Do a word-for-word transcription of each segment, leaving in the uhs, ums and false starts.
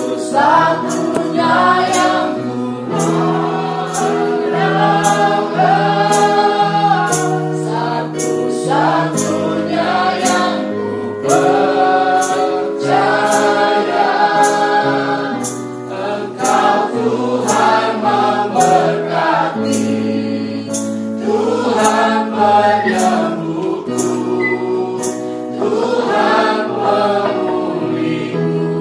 Satu-satunya yang ku harapkan, satu-satunya yang ku percaya, Engkau Tuhan memberkati, Tuhan penyembuhku, Tuhan pemulihku.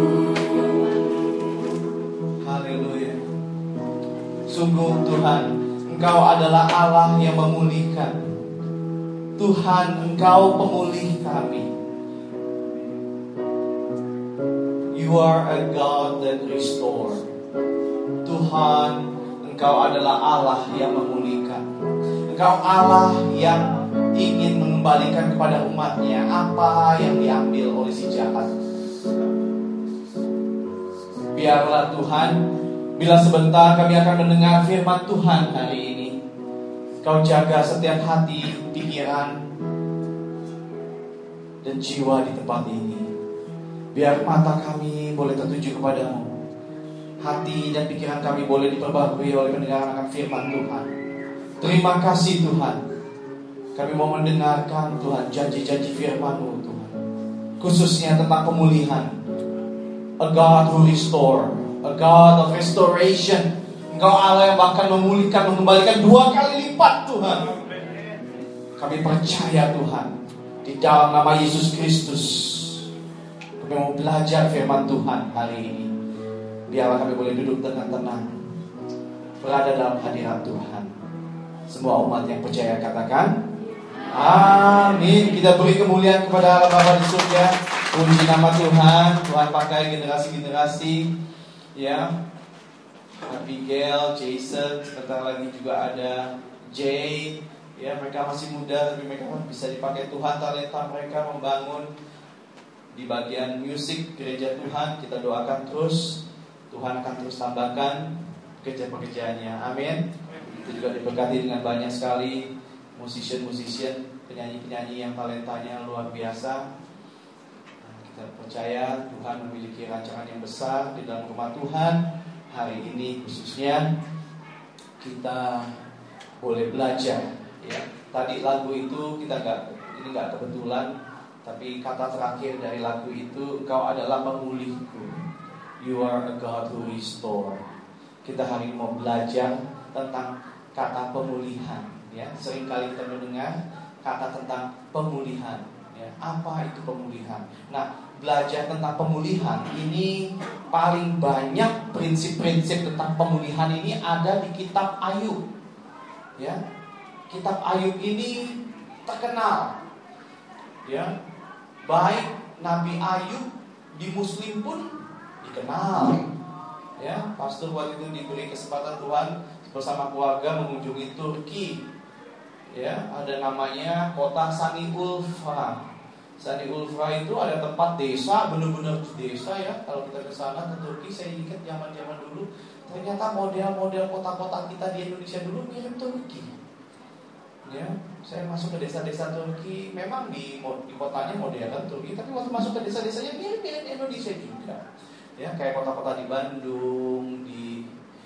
Haleluya. Sungguh Tuhan, Engkau adalah Allah yang memulihkan. Tuhan, Engkau pemulih kami. You are a God that restore. Tuhan, Engkau adalah Allah yang memulihkan. Engkau Allah yang ingin mengembalikan kepada umatnya apa yang diambil oleh si jahat. Biarlah Tuhan, bila sebentar kami akan mendengar firman Tuhan hari ini, Kau jaga setiap hati, pikiran, dan jiwa di tempat ini. Biar mata kami boleh tertuju kepadamu, hati dan pikiran kami boleh diperbarui oleh pendengaran akan firman Tuhan. Terima kasih Tuhan, kami mau mendengarkan Tuhan janji-janji firman-Mu Tuhan, khususnya tentang pemulihan. A God who restore, a God of restoration. Engkau Allah yang bahkan memulihkan, mengembalikan dua kali lipat Tuhan. Kami percaya Tuhan, di dalam nama Yesus Kristus kami mau belajar firman Tuhan hari ini. Biarlah kami boleh duduk dengan tenang, berada dalam hadirat Tuhan. Semua umat yang percaya katakan amin. Kita beri kemuliaan kepada Allah Bapa di surga. Puji nama Tuhan. Tuhan pakai generasi-generasi, ya, Abigail, Jason, sebentar lagi juga ada Jay. Ya, mereka masih muda tapi mereka bisa dipakai Tuhan, talenta mereka membangun di bagian musik gereja Tuhan. Kita doakan terus, Tuhan akan terus tambahkan kerja-pekerjaannya. Amin. Itu juga diberkati dengan banyak sekali musician-musician, penyanyi-penyanyi yang talentanya luar biasa. Nah, kita percaya Tuhan memiliki rancangan yang besar di dalam rumah Tuhan. Hari ini khususnya kita boleh belajar, ya. Tadi lagu itu kita nggak, ini nggak kebetulan, tapi kata terakhir dari lagu itu, Engkau adalah pemulihku. You are a God who restore. Kita hari ini mau belajar tentang kata pemulihan, ya. Seringkali kita mendengar kata tentang pemulihan, ya. Apa itu pemulihan? Nah, belajar tentang pemulihan ini paling banyak prinsip-prinsip tentang pemulihan ini ada di kitab Ayub, ya. Kitab Ayub ini terkenal, ya. Baik Nabi Ayub di Muslim pun dikenal, ya. Pastor waktu itu diberi kesempatan Tuhan bersama keluarga mengunjungi Turki, ya. Ada namanya kota Sani Ulfa. Sani Ulfa itu ada tempat desa, benar-benar desa, ya. Kalau kita ke sana ke Turki, saya ingat zaman-zaman dulu, ternyata model-model kota-kota kita di Indonesia dulu mirip Turki. Ya, saya masuk ke desa-desa Turki, memang di, di kotanya modern Turki, tapi waktu masuk ke desa-desanya mirip-mirip Indonesia juga. Ya, kayak kota-kota di Bandung, di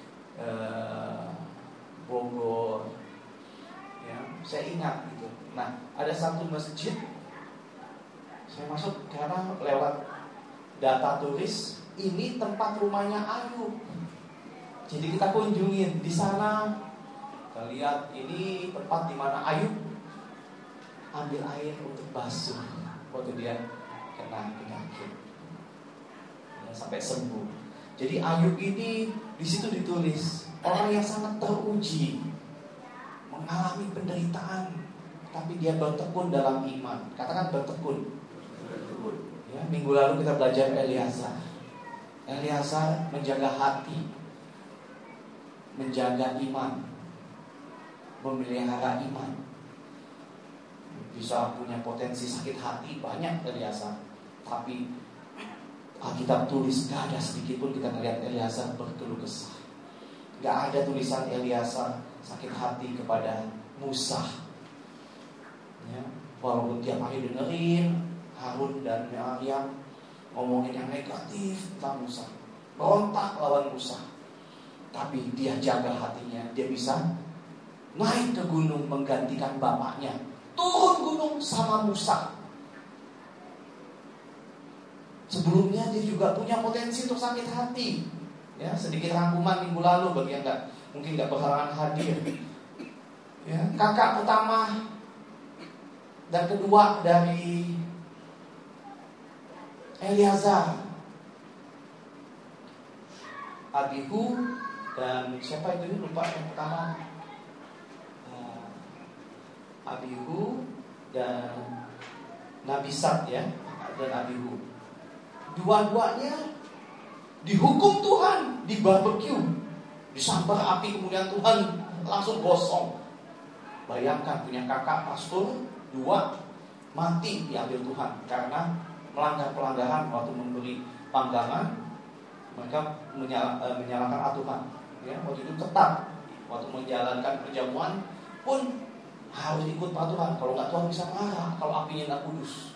uh, Bogor. Ya, saya ingat gitu. Nah, ada satu masjid. Saya masuk karena lewat data turis, ini tempat rumahnya Ayub. Jadi kita kunjungin di sana. Kita lihat ini tempat di mana Ayub ambil air untuk basuh waktu dia kena penyakit, ya, sampai sembuh. Jadi Ayub ini di situ ditulis orang yang sangat teruji, mengalami penderitaan, tapi dia bertekun dalam iman. Katakan bertekun. Ya, minggu lalu kita belajar Eliasa. Eliasa menjaga hati, menjaga iman, memelihara iman. Bisa punya potensi sakit hati banyak Eliasa, tapi Alkitab tulis gak ada sedikit pun kita melihat Eliasa berkeluh kesah. Gak ada tulisan Eliasa sakit hati kepada Musa, ya, walaupun tiap hari dengerin Harun dan Maryam ngomongin yang negatif tentang Musa. berontak lawan Musa. Tapi dia jaga hatinya, dia bisa naik ke gunung menggantikan bapaknya. Turun gunung sama Musa. Sebelumnya dia juga punya potensi untuk sakit hati. Ya, sedikit rangkuman minggu lalu bagi yang gak, mungkin gak berhalangan hadir. Ya, kakak pertama dan kedua dari Eleazar, Abihu dan siapa itu, lupa yang pertama. uh, Abihu dan Nabisat ya, dan Abihu. Dua-duanya dihukum Tuhan, di barbecue, disambar api, kemudian Tuhan langsung gosong. Bayangkan punya kakak pastor dua mati diambil Tuhan karena melanggar pelanggaran waktu memberi panggangan. Mereka menyala, e, menyalakan aturan. Ya, waktu itu ketat. Waktu menjalankan perjamuan pun harus ikut peraturan. Kalau nggak Tuhan bisa marah kalau apinya nggak kudus.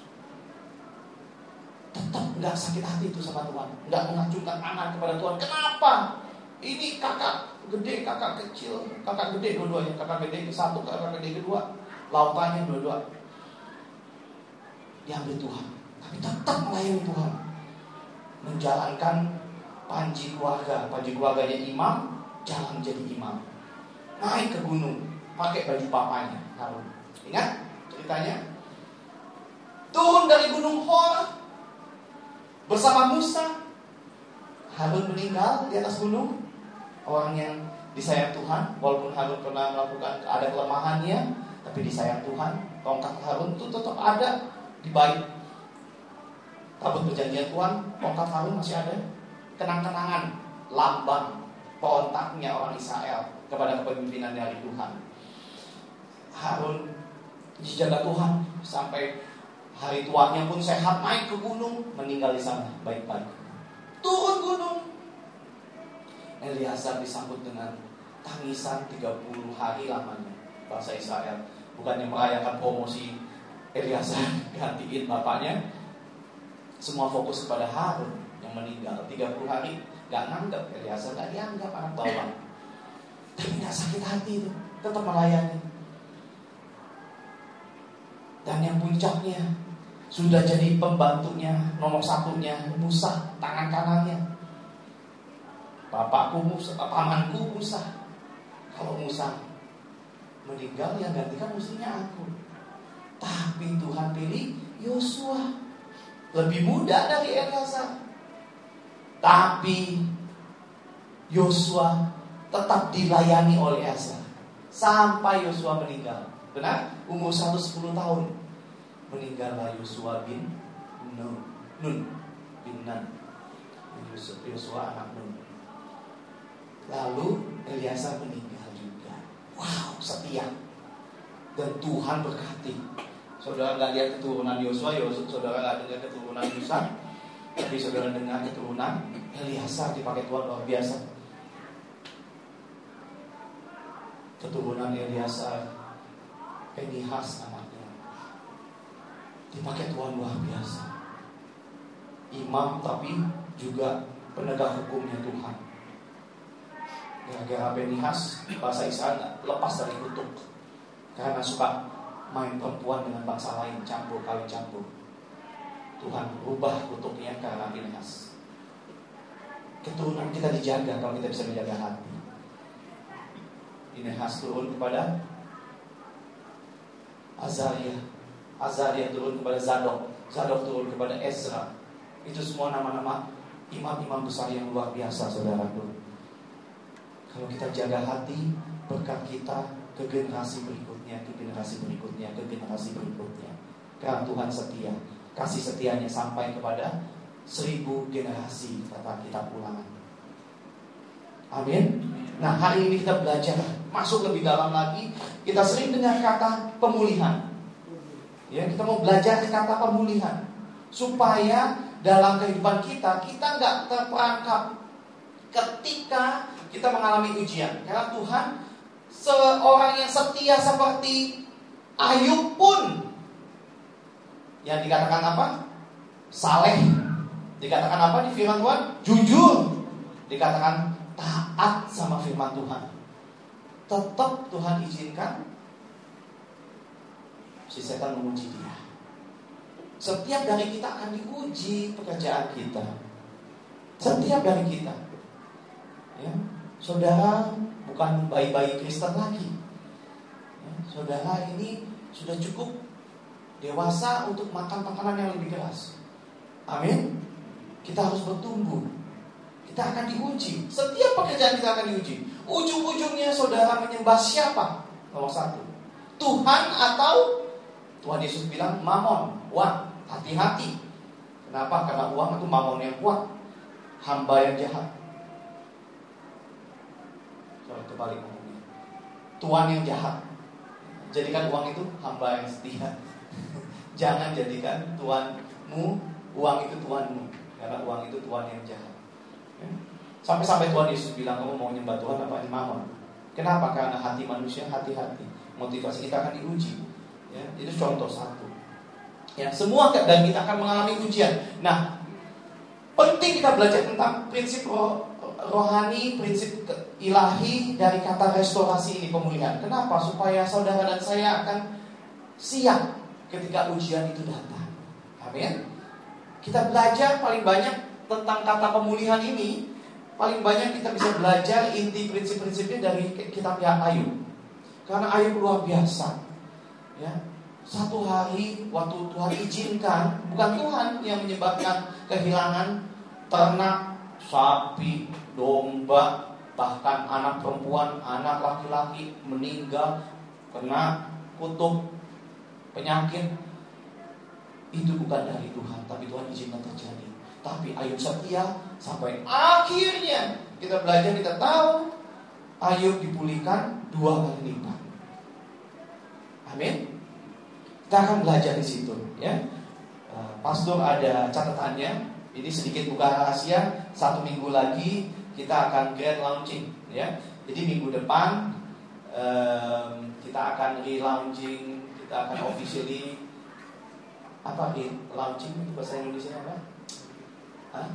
Tetap nggak sakit hati itu sama Tuhan, nggak mengacungkan anak kepada Tuhan. Kenapa? Ini kakak gede, kakak kecil, kakak gede dua-duanya, kakak gede satu, kakak gede kedua, lautannya dua-dua diambil Tuhan. Tapi tetap melayani Tuhan, menjalankan panji keluarga, panji keluarganya imam, jalan jadi imam, naik ke gunung, pakai baju papanya Harun. Ingat ceritanya? Turun dari gunung Hor bersama Musa. Harun meninggal di atas gunung. Orang yang disayang Tuhan, walaupun Harun pernah melakukan, ada kelemahannya, tapi disayang Tuhan. Tongkat Harun itu tetap ada di bait tabut perjanjian Tuhan. Tongkat Harun masih ada. Kenang-kenangan, lambang perontaknya orang Israel kepada kepemimpinan dari Tuhan. Harun dijaga Tuhan sampai hari tuanya pun sehat, naik ke gunung, meninggal di sana baik-baik. Turun gunung, Eleazar disambut dengan tangisan tiga puluh hari lamanya. Bahasa Israel, bukannya merayakan promosi Eleazar gantiin bapaknya, semua fokus kepada Harun yang meninggal tiga puluh hari. Gak nganggap Eleazar, gak dianggap anak bawang. Tapi gak sakit hati itu, tetap melayani. Dan yang puncaknya, sudah jadi pembantunya, nomor satunya Musa, tangan kanannya. Bapakku Musa, pamanku Musa. Kalau Musa meninggal, yang gantikan mestinya aku. Tapi Tuhan pilih Yosua, lebih muda dari Eleazar. Tapi Yosua tetap dilayani oleh Eleazar sampai Yosua meninggal. Benar? Umur seratus sepuluh tahun meninggallah Yosua bin Nun, Nun bin Nun. Yosua anak Nun. Lalu Eleazar meninggal juga. Wow, setia. Dan Tuhan berkati. Saudara nggak lihat keturunan Yosua, saudara nggak dengar keturunan Musa, tapi saudara dengar keturunan Eleazar dipakai Tuhan luar biasa. Keturunan Eleazar, Pinihas anaknya, dipakai Tuhan luar biasa. Imam tapi juga penegak hukumnya Tuhan. Gara-gara Pinihas, bahasa Israel lepas dari kutuk karena suka main perempuan dengan bangsa lain, campur kawin campur. Tuhan rubah kutuknya karena Pinihas. Keturunan kita dijaga kalau kita bisa menjaga hati. Pinihas turun kepada Azaria, Azaria turun kepada Zadok, Zadok turun kepada Ezra. Itu semua nama-nama imam-imam besar yang luar biasa, saudaraku. Kalau kita jaga hati, berkat kita ke generasi berikutnya, ke generasi berikutnya, ke generasi berikutnya. Karena Tuhan setia, kasih setianya sampai kepada seribu generasi, kata kitab Ulangan. Amin. Nah, hari ini kita belajar masuk lebih dalam lagi. Kita sering dengar kata pemulihan. Ya, kita mau belajar kata pemulihan supaya dalam kehidupan kita kita nggak terperangkap ketika kita mengalami ujian. Karena Tuhan, seorang yang setia seperti Ayub pun, yang dikatakan apa? Saleh. Dikatakan apa di firman Tuhan? Jujur. dikatakan taat sama firman Tuhan, tetap Tuhan izinkan si setan menguji dia. Setiap dari kita akan diuji pekerjaan kita. Setiap dari kita, ya, saudara bukan bayi-bayi Kristen lagi, ya, saudara ini sudah cukup dewasa untuk makan makanan yang lebih keras. Amin. Kita harus bertumbuh. Kita akan diuji. Setiap pekerjaan kita akan diuji. Ujung-ujungnya saudara menyembah siapa? Nomor satu, Tuhan atau Tuhan Yesus bilang mamon, uang. Hati-hati. Kenapa? Karena uang itu mamon yang kuat, hamba yang jahat. Sorry, terbalik ngomongnya. Tuhan yang jahat. Jadikan uang itu hamba yang setia. Jangan jadikan Tuhanmu, uang itu Tuhanmu. Karena uang itu Tuhan yang jahat. Ya? Sampai-sampai Tuhan Yesus bilang, kamu mau nyembah Tuhan apa mamon? Kenapa? Karena hati manusia hati-hati. Motivasi kita akan diuji. Ya, itu contoh satu. Ya, semua dan kita akan mengalami ujian. Nah, penting kita belajar tentang prinsip roh, rohani, prinsip ilahi dari kata restorasi ini, pemulihan. Kenapa? Supaya saudara dan saya akan siap ketika ujian itu datang. Amin. Kita belajar paling banyak tentang kata pemulihan ini. Paling banyak kita bisa belajar inti prinsip-prinsipnya dari kitab Ayub. Karena Ayub luar biasa. Ya. Satu hari waktu Tuhan izinkan, bukan Tuhan yang menyebabkan kehilangan ternak, sapi, domba, bahkan anak perempuan, anak laki-laki meninggal kena kutuk, penyakit. Itu bukan dari Tuhan, tapi Tuhan izinkan terjadi. Tapi Ayub setia sampai akhirnya kita belajar, kita tahu Ayub dipulihkan dua kali lipat. Amin. Kita akan belajar di situ, ya. Pastor ada catatannya. Ini sedikit buka rahasia. Satu minggu lagi kita akan grand launching, ya. Jadi minggu depan um, kita akan relaunching, kita akan officially apa nih launching itu bahasa Indonesia apa? Hah?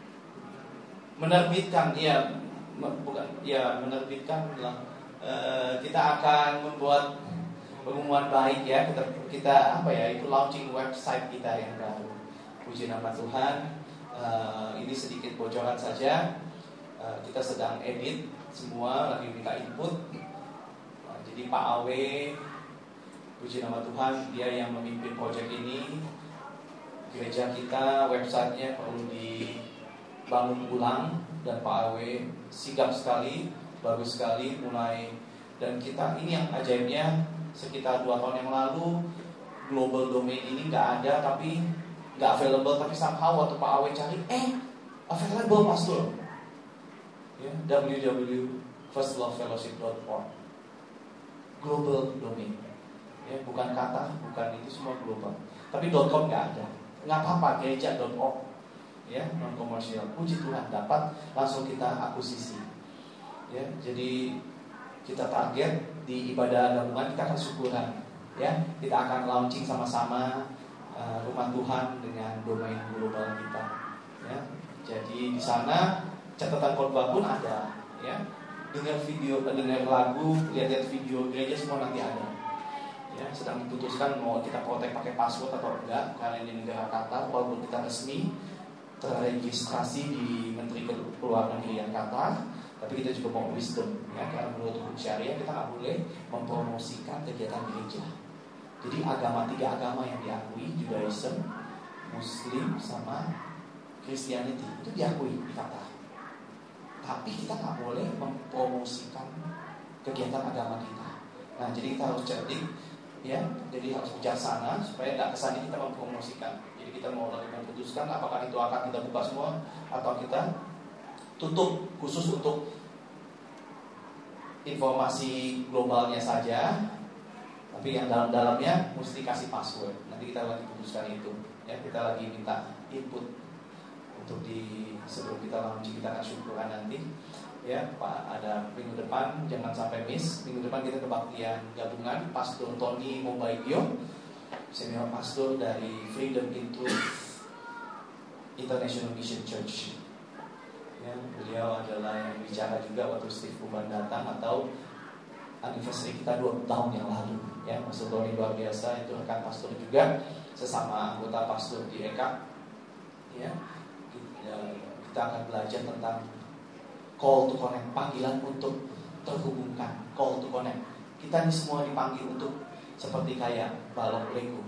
Menerbitkan, ya, bukan, ya menerbitkan lah. Uh, kita akan membuat pengumuman baik, ya, kita, kita apa ya itu launching website kita yang baru. Puji nama Tuhan. Uh, ini sedikit bocoran saja. Uh, kita sedang edit semua, lagi minta input. Uh, jadi Pak Awe, puji nama Tuhan, dia yang memimpin proyek ini. Gereja kita websitenya perlu dibangun ulang dan Pak Awe sigap sekali, bagus sekali mulai. Dan kita ini yang ajaibnya, sekitar dua tahun yang lalu global domain ini nggak ada, tapi nggak available, tapi somehow waktu Pak Awe cari, eh available pastor, ya, w w w dot first love fellowship dot org, global domain, ya, bukan kata, bukan itu semua global, tapi .com nggak ada, nggak apa-apa, gereja dot org, ya, non komersial. Puji Tuhan dapat langsung kita akuisisi, ya, jadi kita target di ibadah gabungan kita akan syukuran, ya, kita akan launching sama-sama uh, rumah Tuhan dengan domain global kita, ya. Jadi di sana catatan khotbah pun ada, ya, dengar video, dengar lagu, lihat-lihat video gereja semua nanti ada, ya. Sedang diputuskan mau kita protek pakai password atau enggak, karena ini negara Qatar, walaupun kita resmi terregistrasi di Menteri Luar Negeri yang Qatar. Tapi kita juga mau wisdom, ya, karena menurut hukum syariah kita nggak boleh mempromosikan kegiatan gereja. Jadi agama, tiga agama yang diakui, Judaism, Muslim, sama Christianity, itu diakui di Qatar. Tapi kita nggak boleh mempromosikan kegiatan agama kita. Nah, jadi kita harus cerdik, ya, jadi harus bijaksana supaya nggak kesannya kita mempromosikan. Jadi kita mau lagi memutuskan apakah itu akan kita buka semua atau kita tutup khusus untuk informasi globalnya saja, tapi yang dalam-dalamnya mesti kasih password. Nanti kita lagi putuskan itu, ya, kita lagi minta input untuk di sebelum kita launching, kita akan syukuran nanti, ya, Pak. Ada minggu depan, jangan sampai miss. Minggu depan kita kebaktian gabungan Pastor Tony Mobaigyo, senior pastor dari Freedom Into International Mission Church. Ya, beliau adalah yang bicara juga waktu Steve Kuban datang atau anniversary kita dua tahun yang lalu. Ya, Pastor Tony luar biasa, itu rekan pastor juga, sesama anggota pastor di E K A. Ya, kita akan belajar tentang call to connect, panggilan untuk terhubungkan, call to connect. Kita ini semua dipanggil untuk seperti kayak balok Lego.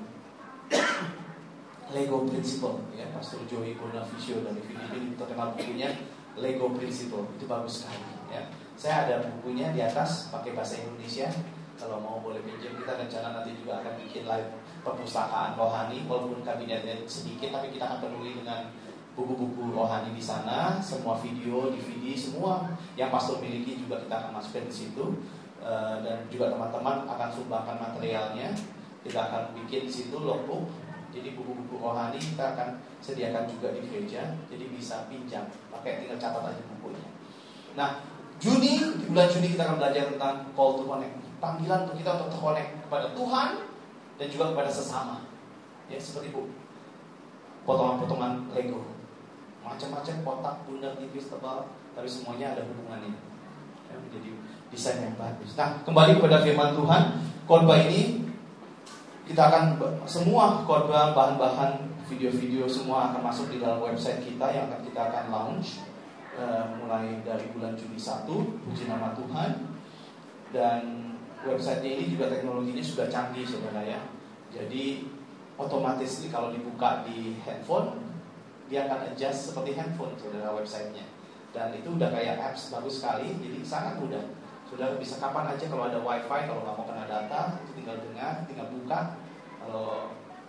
Lego Principle, ya, Pastor Joey Bonavicio dari Filipina terkenal bukunya Lego Principle, itu bagus sekali. Ya, saya ada bukunya di atas pakai bahasa Indonesia. Kalau mau boleh pinjam, kita rencana nanti juga akan bikin live perpustakaan rohani, walaupun kabinetnya sedikit, tapi kita akan penuhi dengan buku-buku rohani di sana, semua video, D V D, semua yang pastor miliki juga kita akan masukkan di situ, uh, dan juga teman-teman akan sumbangkan materialnya. Kita akan bikin di situ logbook. Jadi buku-buku rohani kita akan sediakan juga di gereja, jadi bisa pinjam, pakai tinggal catat aja bukunya. Nah, Juni, di bulan Juni kita akan belajar tentang call to connect, panggilan untuk kita untuk terkonek kepada Tuhan dan juga kepada sesama. Ya, seperti bu, potongan-potongan Lego, macam-macam kotak, bundar, tipis, tebal, tapi semuanya ada hubungannya. Ya, menjadi desain yang bagus. Nah, kembali kepada firman Tuhan, khotbah ini kita akan semua khotbah, bahan-bahan, video-video semua akan masuk di dalam website kita yang akan kita akan launch uh, mulai dari bulan Juli satu, puji nama Tuhan. Dan website ini juga teknologinya sudah canggih saudara ya. Jadi otomatis nih kalau dibuka di handphone, dia akan adjust seperti handphone saudara websitenya. Dan itu udah kayak apps bagus sekali, jadi sangat mudah. Saudara bisa kapan aja kalau ada wifi, kalau nggak mau kena data, itu tinggal dengar, tinggal buka. Kalau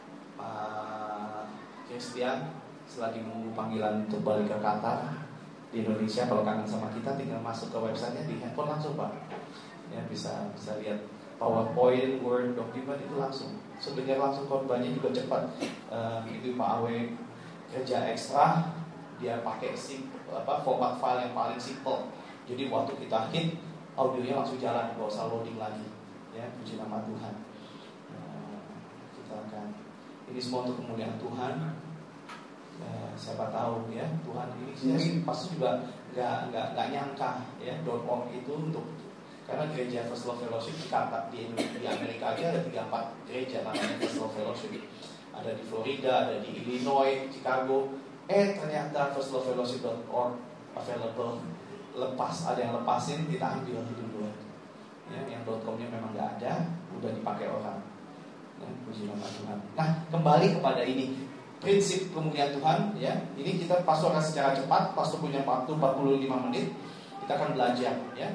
Pak Christian selagi menunggu panggilan untuk balik ke Qatar di Indonesia, kalau kangen sama kita, tinggal masuk ke websitenya di handphone langsung Pak. Ya, bisa bisa lihat PowerPoint, Word, document itu langsung. Sebenarnya langsung khotbahnya juga cepat. Uh, itu Pak Awe kerja ekstra, dia pakai sim, apa, format file yang paling simple. Jadi waktu kita hit, audionya langsung jalan, nggak usah loading lagi. Ya, puji nama Tuhan. Uh, kita akan ini semua untuk kemuliaan Tuhan. Uh, siapa tahu ya Tuhan ini saya pasti juga nggak nggak nggak nyangka ya .org itu untuk, karena gereja First Love Fellowship di Qatar, di, di Amerika aja ada tiga empat gereja namanya First Love Fellowship. Ada di Florida, ada di Illinois, Chicago. Eh ternyata first love fellowship dot org available. Lepas, ada yang lepasin, kita ambil itu dulu. Ya, yang .com-nya memang nggak ada, udah dipakai orang. Ya, puji nama Tuhan. Nah, kembali kepada ini prinsip kemuliaan Tuhan. Ya, ini kita pastor akan secara cepat. Pastor punya waktu empat puluh lima menit. Kita akan belajar. Ya.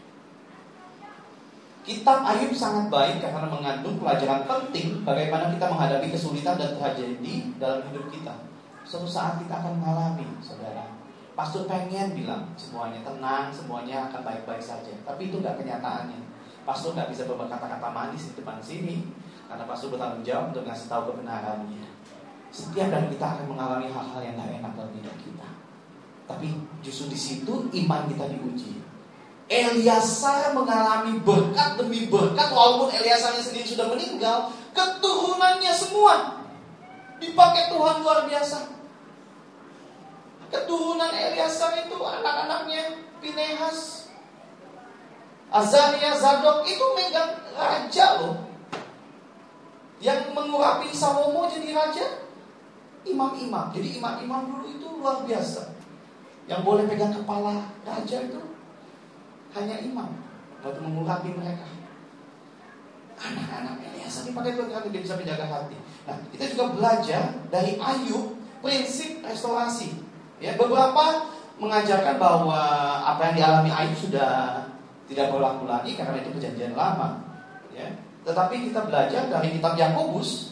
Kitab Ayub sangat baik karena mengandung pelajaran penting bagaimana kita menghadapi kesulitan dan tragedi dalam hidup kita. Suatu saat kita akan mengalami, saudara. Pastor pengen bilang semuanya tenang, semuanya akan baik-baik saja. Tapi itu nggak kenyataannya. Pastor nggak bisa berkata-kata manis di depan sini karena pastor bertanggung jawab untuk ngasih tahu kebenarannya. Setiap dari kita akan mengalami hal-hal yang nggak enak dalam hidup kita. Tapi justru di situ iman kita diuji. Eleazar mengalami berkat demi berkat, walaupun Eleazarnya sendiri sudah meninggal, keturunannya semua dipakai Tuhan luar biasa. Keturunan Eleazar itu anak-anaknya Pinehas, Azania, Zadok itu megang raja loh. Yang mengurapi Salomo jadi raja, imam-imam. Jadi imam-imam dulu itu luar biasa. Yang boleh pegang kepala raja itu hanya imam, waktu mengurapi mereka. Anak-anak Eleazar dipakai Tuhan karena dia bisa menjaga hati. Nah, kita juga belajar dari Ayub prinsip restorasi. Ya, beberapa mengajarkan bahwa apa yang dialami Ayub sudah tidak berlaku lagi karena itu perjanjian lama. Ya, tetapi kita belajar dari kitab Yakobus.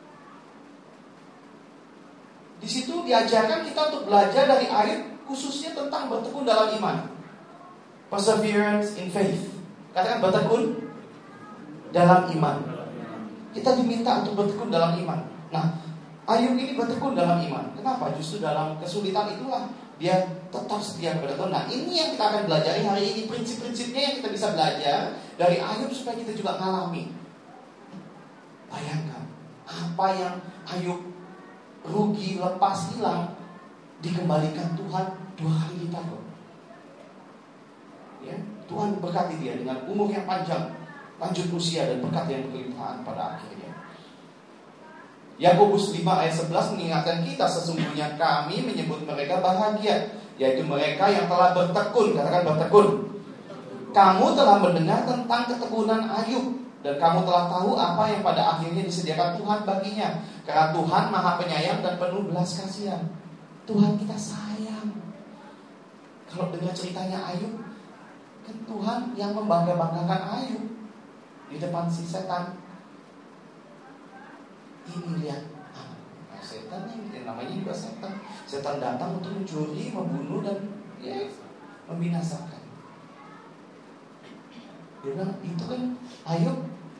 Di situ diajarkan kita untuk belajar dari Ayub khususnya tentang bertekun dalam iman. Perseverance in faith. Katakan bertekun dalam iman. Kita diminta untuk bertekun dalam iman. Nah, Ayub ini bertekun dalam iman. Kenapa? Justru dalam kesulitan itulah dia tetap setia kepada Tuhan. Nah, ini yang kita akan belajar hari ini. Prinsip-prinsipnya yang kita bisa belajar dari Ayub supaya kita juga ngalami. Bayangkan apa yang Ayub rugi, lepas, hilang, dikembalikan Tuhan dua kali lipat Ya, Tuhan berkati dia dengan umur yang panjang, lanjut usia dan berkat yang berlimpahan pada akhirnya. Yakobus lima ayat sebelas mengingatkan kita, sesungguhnya kami menyebut mereka bahagia, yaitu mereka yang telah bertekun. Katakan bertekun. Kamu telah mendengar tentang ketekunan Ayub, dan kamu telah tahu apa yang pada akhirnya disediakan Tuhan baginya. Karena Tuhan Maha Penyayang dan penuh belas kasihan. Tuhan kita sayang. Kalau dengar ceritanya Ayub, kan Tuhan yang membangga-banggakan Ayub di depan si setan. Ini lihat, nah, setan ini namanya juga setan. Setan datang untuk mencuri, membunuh dan ya, membinasakan. Dia bilang, itu kan Ayub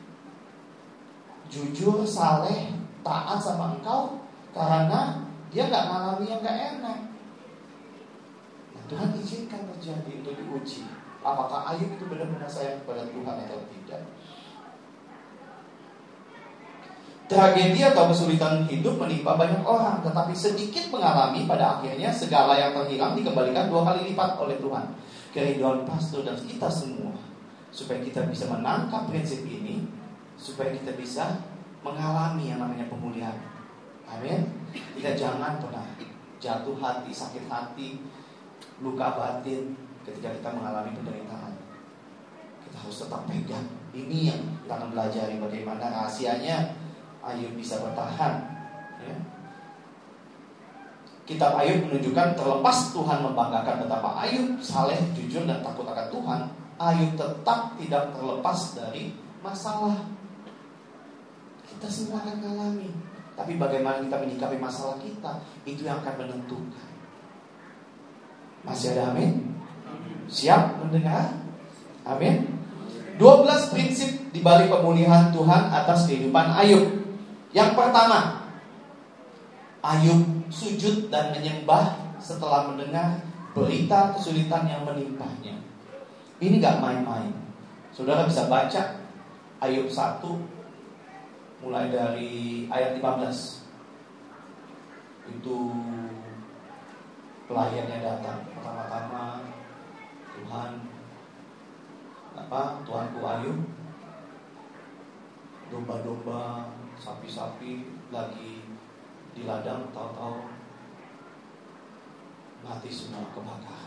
jujur, saleh, taat sama engkau karena dia gak ngalami yang gak enak. Nah, Tuhan izinkan terjadi untuk diuji apakah Ayub itu benar-benar sayang kepada Tuhan atau tidak. Tragedi atau kesulitan hidup menimpa banyak orang, tetapi sedikit mengalami pada akhirnya segala yang terhilang dikembalikan dua kali lipat oleh Tuhan. Kerinduan pastor dan kita semua, supaya kita bisa menangkap prinsip ini, supaya kita bisa mengalami yang namanya pemulihan. Amin. Kita jangan pernah jatuh hati, sakit hati, luka batin ketika kita mengalami penderitaan. Kita harus tetap pegang. Ini yang kita akan belajar bagaimana rahasianya Ayub bisa bertahan. Ya. Kitab Ayub menunjukkan terlepas Tuhan membanggakan betapa Ayub saleh, jujur dan takut akan Tuhan, Ayub tetap tidak terlepas dari masalah. Kita semua akan mengalami, tapi bagaimana kita menyikapi masalah kita, itu yang akan menentukan. Masih ada amin? Siap mendengar? Amin. dua belas prinsip di balik pemulihan Tuhan atas kehidupan Ayub. Yang pertama, Ayub sujud dan menyembah setelah mendengar berita kesulitan yang menimpanya. Ini gak main-main. Saudara bisa baca Ayub satu mulai dari ayat lima belas. Itu pelayannya datang. Pertama-tama Tuhan apa? Tuanku Ayub, domba-domba, sapi-sapi lagi di ladang, tahu-tahu mati semua kebakar.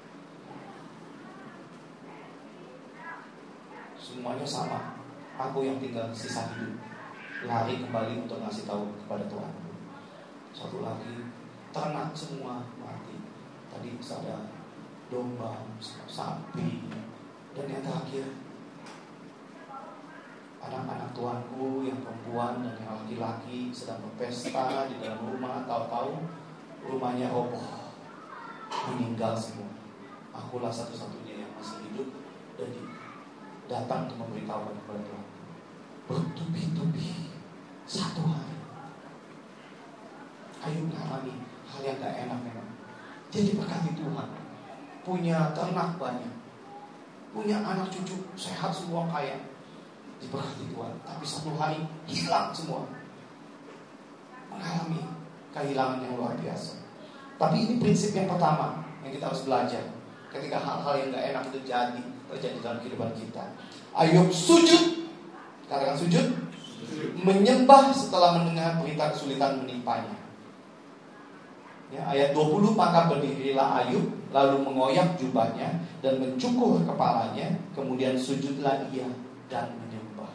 Semuanya sama. Aku yang tinggal sisa hidup, lari kembali untuk ngasih tahu kepada Tuhan. Satu lagi, ternak semua mati. Tadi ada domba, sapi, dan yang terakhir anak-anak tuanku yang perempuan dan yang laki-laki sedang berpesta di dalam rumah, tahu-tahu rumahnya roboh, meninggal semua. Akulah satu-satunya yang masih hidup dan datang untuk memberitahukan kepada Tuhan. Bertubi-tubi satu hari Ayub mengalami hal yang gak enak memang. Jadi berkati Tuhan, punya ternak banyak, punya anak cucu sehat semua, kaya, diberkati Tuhan. Tapi satu hari hilang semua, mengalami kehilangan yang luar biasa. Tapi ini prinsip yang pertama yang kita harus belajar ketika hal-hal yang gak enak itu jadi terjadi dalam kehidupan kita. Ayub sujud, katakan sujud, menyembah setelah mendengar berita kesulitan menimpanya. Ya, ayat dua puluh, maka berdirilah Ayub lalu mengoyak jubahnya dan mencukur kepalanya, kemudian sujudlah ia dan menyembah.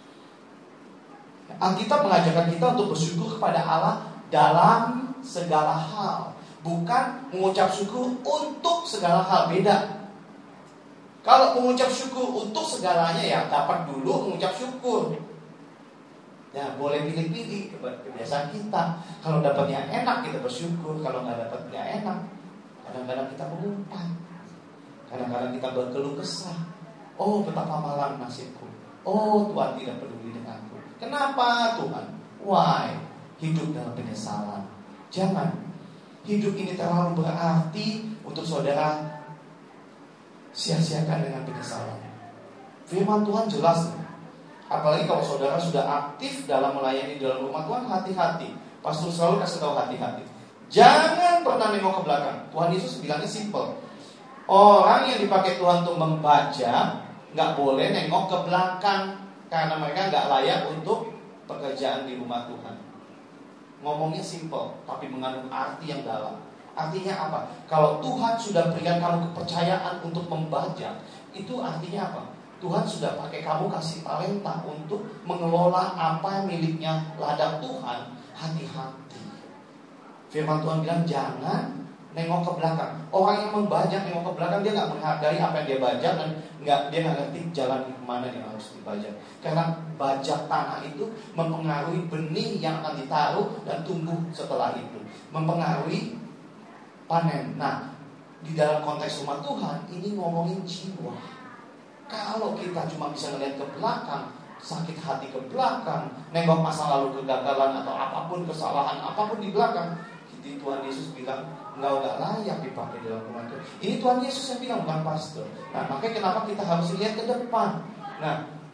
Alkitab mengajarkan kita untuk bersyukur kepada Allah dalam segala hal, bukan mengucap syukur untuk segala hal. Beda. Kalau mengucap syukur untuk segalanya, ya dapat dulu mengucap syukur. Ya boleh pilih-pilih kebiasaan kita. Kalau dapatnya enak kita bersyukur, kalau nggak dapatnya enak, kadang-kadang kita mengumpat, kadang-kadang kita berkeluh kesah. Oh betapa malang nasibku. Oh Tuhan tidak peduli denganku. Kenapa Tuhan? Why? Hidup dalam penyesalan. Jangan. Hidup ini terlalu berarti untuk saudara sia-siakan dengan penyesalan. Firman Tuhan jelas. Apalagi kalau saudara sudah aktif dalam melayani di dalam rumah Tuhan, hati-hati. Pastor selalu kasih tahu hati-hati. Jangan pernah nengok ke belakang. Tuhan Yesus bilangnya simple. Orang yang dipakai Tuhan untuk membaca nggak boleh nengok ke belakang, karena mereka nggak layak untuk pekerjaan di rumah Tuhan. Ngomongnya simple, tapi mengandung arti yang dalam. Artinya apa? Kalau Tuhan sudah berikan kamu kepercayaan untuk membaca, itu artinya apa? Tuhan sudah pakai kamu, kasih talenta untuk mengelola apa yang miliknya ladang Tuhan. Hati-hati. Firman Tuhan bilang jangan nengok ke belakang. Orang yang membajak nengok ke belakang, dia nggak menghargai apa yang dia bajak, dan nggak dia nggak ngerti jalan kemana yang harus dibajak. Karena bajak tanah itu mempengaruhi benih yang akan ditaruh dan tumbuh setelah itu, mempengaruhi panen. Nah, di dalam konteks rumah Tuhan ini ngomongin jiwa. Kalau kita cuma bisa ngeliat ke belakang, sakit hati ke belakang, nengok masa lalu kegagalan atau apapun kesalahan apapun di belakang, jadi Tuhan Yesus bilang engkau nggak layak dipakai dalam rumah Tuhan. Ini Tuhan Yesus yang bilang, bukan pastor. Nah, makanya kenapa kita harus lihat ke depan. Nah,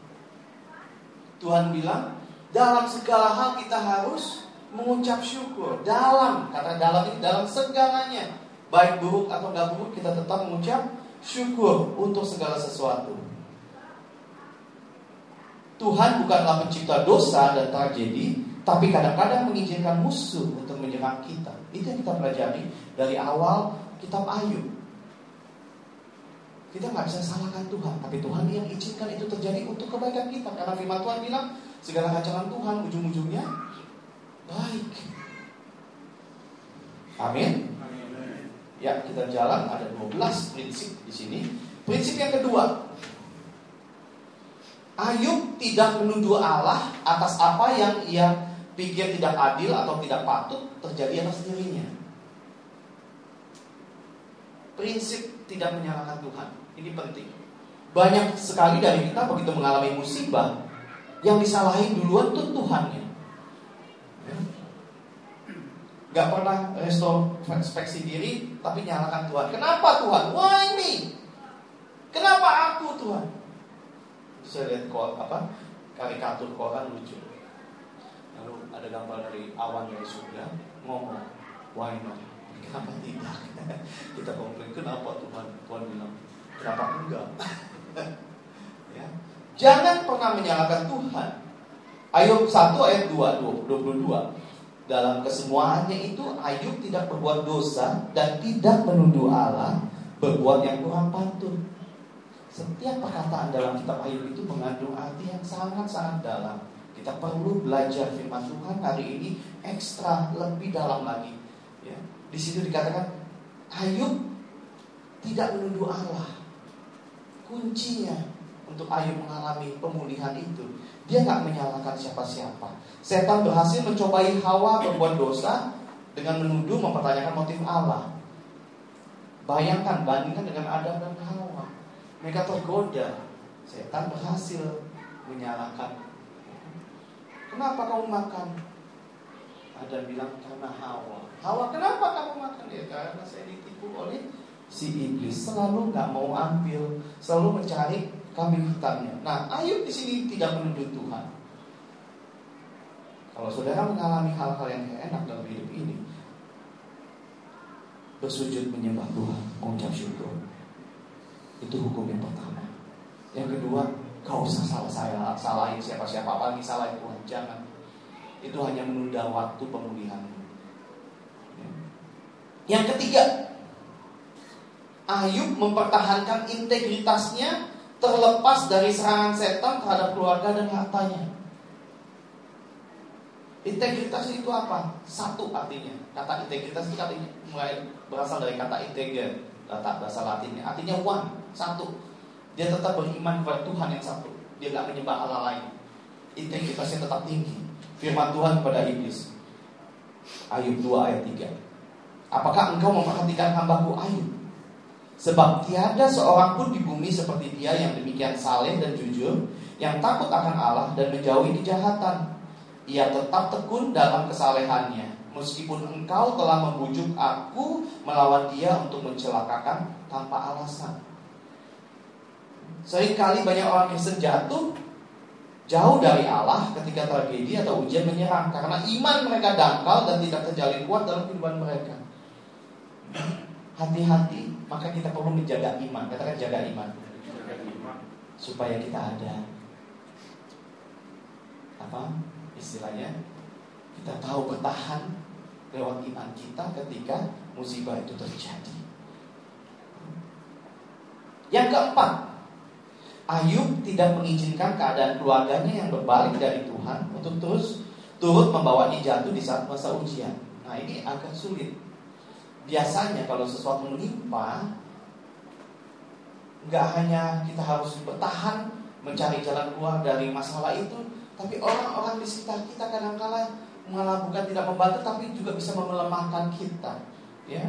Tuhan bilang dalam segala hal kita harus mengucap syukur. Dalam, kata dalam ini dalam segalanya, baik buruk atau nggak buruk, kita tetap mengucap syukur untuk segala sesuatu. Tuhan bukanlah pencipta dosa dan tragedi, tapi kadang-kadang mengizinkan musuh untuk menyerang kita. Itu yang kita pelajari dari awal kitab Ayub. Kita nggak bisa salahkan Tuhan, tapi Tuhan yang izinkan itu terjadi untuk kebaikan kita. Karena firman Tuhan bilang segala rancangan Tuhan ujung-ujungnya baik. Amin. Ya, kita jalan, ada dua belas prinsip di sini. Prinsip yang kedua, Ayub tidak menuduh Allah atas apa yang ia pikir tidak adil atau tidak patut terjadi atas dirinya. Prinsip tidak menyalahkan Tuhan, ini penting. Banyak sekali dari kita begitu mengalami musibah, yang disalahin duluan tuh Tuhannya. Gak pernah retrospeksi diri, tapi nyalakan Tuhan. Kenapa Tuhan? Why me? Kenapa aku Tuhan? Saya lihat kok apa karikatur koran lucu. Lalu ada gambar dari awan dari surga ngomong, why not? Kenapa tidak? Kita komplain, kenapa Tuhan? Tuhan bilang, kenapa enggak? Ya. Jangan pernah menyalahkan Tuhan. Ayub satu ayat dua puluh dua. Dalam kesemuanya itu Ayub tidak berbuat dosa dan tidak menuduh Allah berbuat yang kurang patut. Setiap perkataan dalam kitab Ayub itu mengandung arti yang sangat-sangat dalam. Kita perlu belajar firman Tuhan hari ini ekstra lebih dalam lagi. Ya. Di situ dikatakan Ayub tidak menuduh Allah. Kuncinya untuk Ayub mengalami pemulihan itu, dia nggak menyalahkan siapa-siapa. Setan berhasil mencobai Hawa berbuat dosa dengan menuduh, mempertanyakan motif Allah. Bayangkan, bandingkan dengan Adam dan Hawa. Mereka tergoda. Setan berhasil menyalahkan. Kenapa kamu makan? Adam bilang karena Hawa. Hawa, kenapa kamu makan? Ya karena saya ditipu oleh si iblis. Selalu nggak mau ambil, selalu mencari kambing hitamnya. Nah, Ayub di sini tidak menuduh Tuhan. Kalau saudara mengalami hal-hal yang tidak enak dalam hidup ini, bersujud menyembah Tuhan, mengucap syukur. Itu hukum yang pertama. Yang kedua, gak usah salah saya salahin siapa-siapa, apalagi salahin Tuhan. Jangan. Itu hanya menunda waktu pemulihan. Yang ketiga, Ayub mempertahankan integritasnya terlepas dari serangan setan terhadap keluarga dan hartanya. Integritas itu apa? Satu artinya. Kata integritas itu katanya mulai berasal dari kata integer, kata bahasa Latinnya. Artinya one, satu. Dia tetap beriman kepada Tuhan yang satu. Dia tidak menyembah Allah lain. Integritasnya tetap tinggi. Firman Tuhan kepada iblis, Ayub dua ayat tiga. Apakah engkau memperhatikan hambaku Ayub? Sebab tiada seorang pun di bumi seperti dia yang demikian saleh dan jujur, yang takut akan Allah dan menjauhi kejahatan. Ia tetap tekun dalam kesalehannya, meskipun engkau telah membujuk aku melawan dia untuk mencelakakan tanpa alasan. Seringkali banyak orang Kristen jatuh jauh dari Allah ketika tragedi atau ujian menyerang, karena iman mereka dangkal dan tidak terjalin kuat dalam kehidupan mereka. hati-hati, maka kita perlu menjaga iman. Katakan jaga iman. Supaya kita ada apa istilahnya, kita tahu bertahan lewat iman kita ketika musibah itu terjadi. Yang keempat, Ayub tidak mengizinkan keadaan keluarganya yang berbalik dari Tuhan untuk terus turut membawanya jatuh di saat masa ujian. Nah, ini agak sulit. Biasanya kalau sesuatu menimpa, nggak hanya kita harus bertahan mencari jalan keluar dari masalah itu, tapi orang-orang di sekitar kita kadang-kala malah bukan tidak membantu, tapi juga bisa melemahkan kita, ya.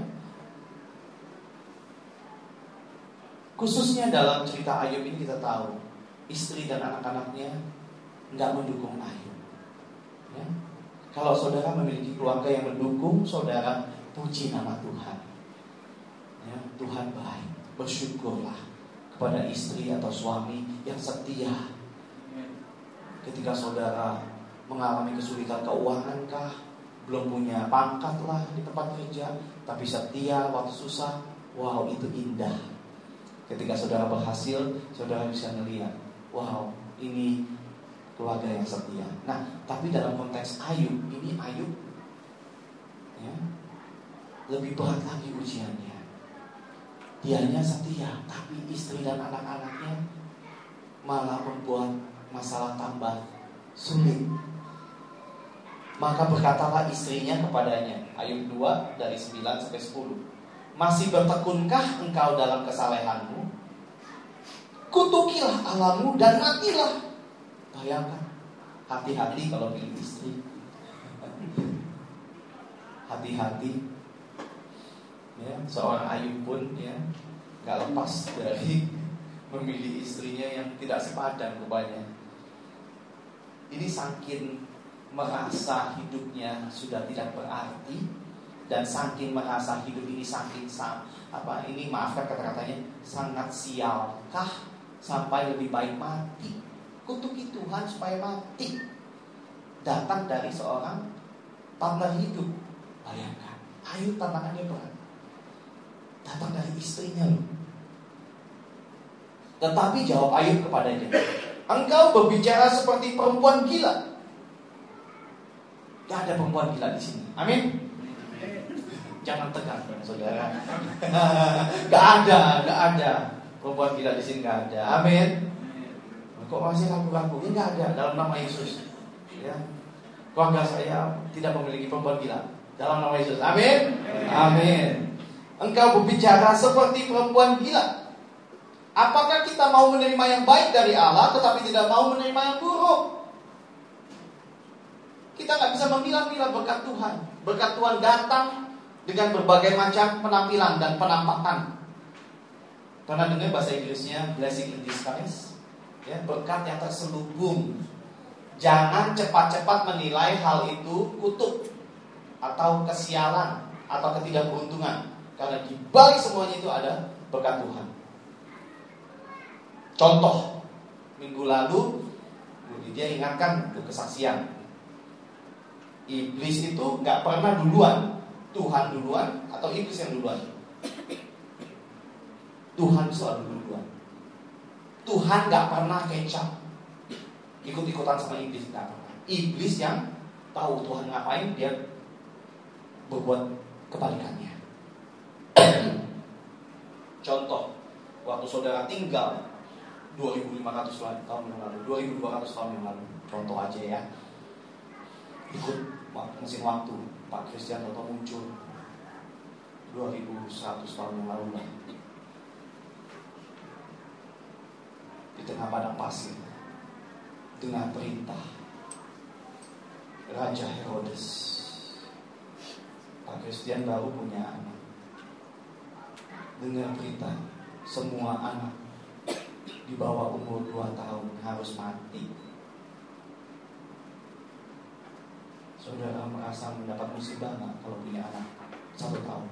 Khususnya dalam cerita Ayub ini kita tahu istri dan anak-anaknya nggak mendukung Ayub, ya. Kalau saudara memiliki keluarga yang mendukung saudara, puji nama Tuhan, ya. Tuhan baik, bersyukurlah kepada istri atau suami yang setia. Ketika saudara mengalami kesulitan keuangan kah, belum punya pangkat lah di tempat kerja, tapi setia waktu susah, wow, itu indah. Ketika saudara berhasil, saudara bisa melihat, wow, ini keluarga yang setia. Nah, tapi dalam konteks Ayub, ini Ayub, ya, lebih berat lagi ujiannya. Dianya setia, tapi istri dan anak-anaknya malah membuat masalah tambah sulit. Maka berkatalah istrinya kepadanya, Ayub dua dari sembilan sampai sepuluh. Masih bertekunkah engkau dalam kesalehanmu? Kutukilah Allahmu dan matilah. Bayangkan, hati-hati kalau pilih istri. Hati-hati. Ya, seorang Ayub pun ya nggak lepas dari memilih istrinya yang tidak sepadan rupanya. Ini saking merasa hidupnya sudah tidak berarti, dan saking merasa hidup ini saking apa ini maafkan kata-katanya sangat sialkah sampai lebih baik mati. Kutuki Tuhan supaya mati. Datang dari seorang partner hidup. Bayangkan, Ayub tantangannya berat. Datang dari istrinya loh. Tetapi jawab Ayub kepadanya, engkau berbicara seperti perempuan gila. Gak ada perempuan gila di sini. Amin. Jangan tegang saudara. Gak ada, gak ada perempuan gila di sini, gak ada. Amin. Kok masih ragu-ragu? Ini gak ada dalam nama Yesus. Ya. Keluarga saya tidak memiliki perempuan gila dalam nama Yesus. Amin. Amin. Engkau berbicara seperti perempuan gila. Apakah kita mau menerima yang baik dari Allah tetapi tidak mau menerima yang buruk? Kita gak bisa memilah-milah berkat Tuhan. Berkat Tuhan datang dengan berbagai macam penampilan dan penampakan. Pernah dengar bahasa Inggrisnya blessing in disguise? Ya, berkat yang terselubung. Jangan cepat-cepat menilai hal itu kutuk atau kesialan atau ketidakberuntungan, karena di balik semuanya itu ada berkat Tuhan. Contoh, minggu lalu dia ingatkan untuk kesaksian. Iblis itu gak pernah duluan. Tuhan duluan atau iblis yang duluan? Tuhan selalu duluan. Tuhan gak pernah kecap ikut-ikutan sama iblis, gak pernah. Iblis yang tahu Tuhan ngapain, dia berbuat kebalikannya. Contoh, waktu saudara tinggal dua ribu lima ratus tahun yang lalu, dua ribu dua ratus tahun yang lalu, contoh aja ya, ikut mesin waktu, Pak Christian Toto muncul dua ribu seratus tahun yang lalu lah, di tengah padang pasir, dengan perintah Raja Herodes. Pak Christian baru punya anak. Dengan perintah semua anak di bawah umur dua tahun harus mati. Saudara merasa mendapat musibah gak kalau punya anak satu tahun?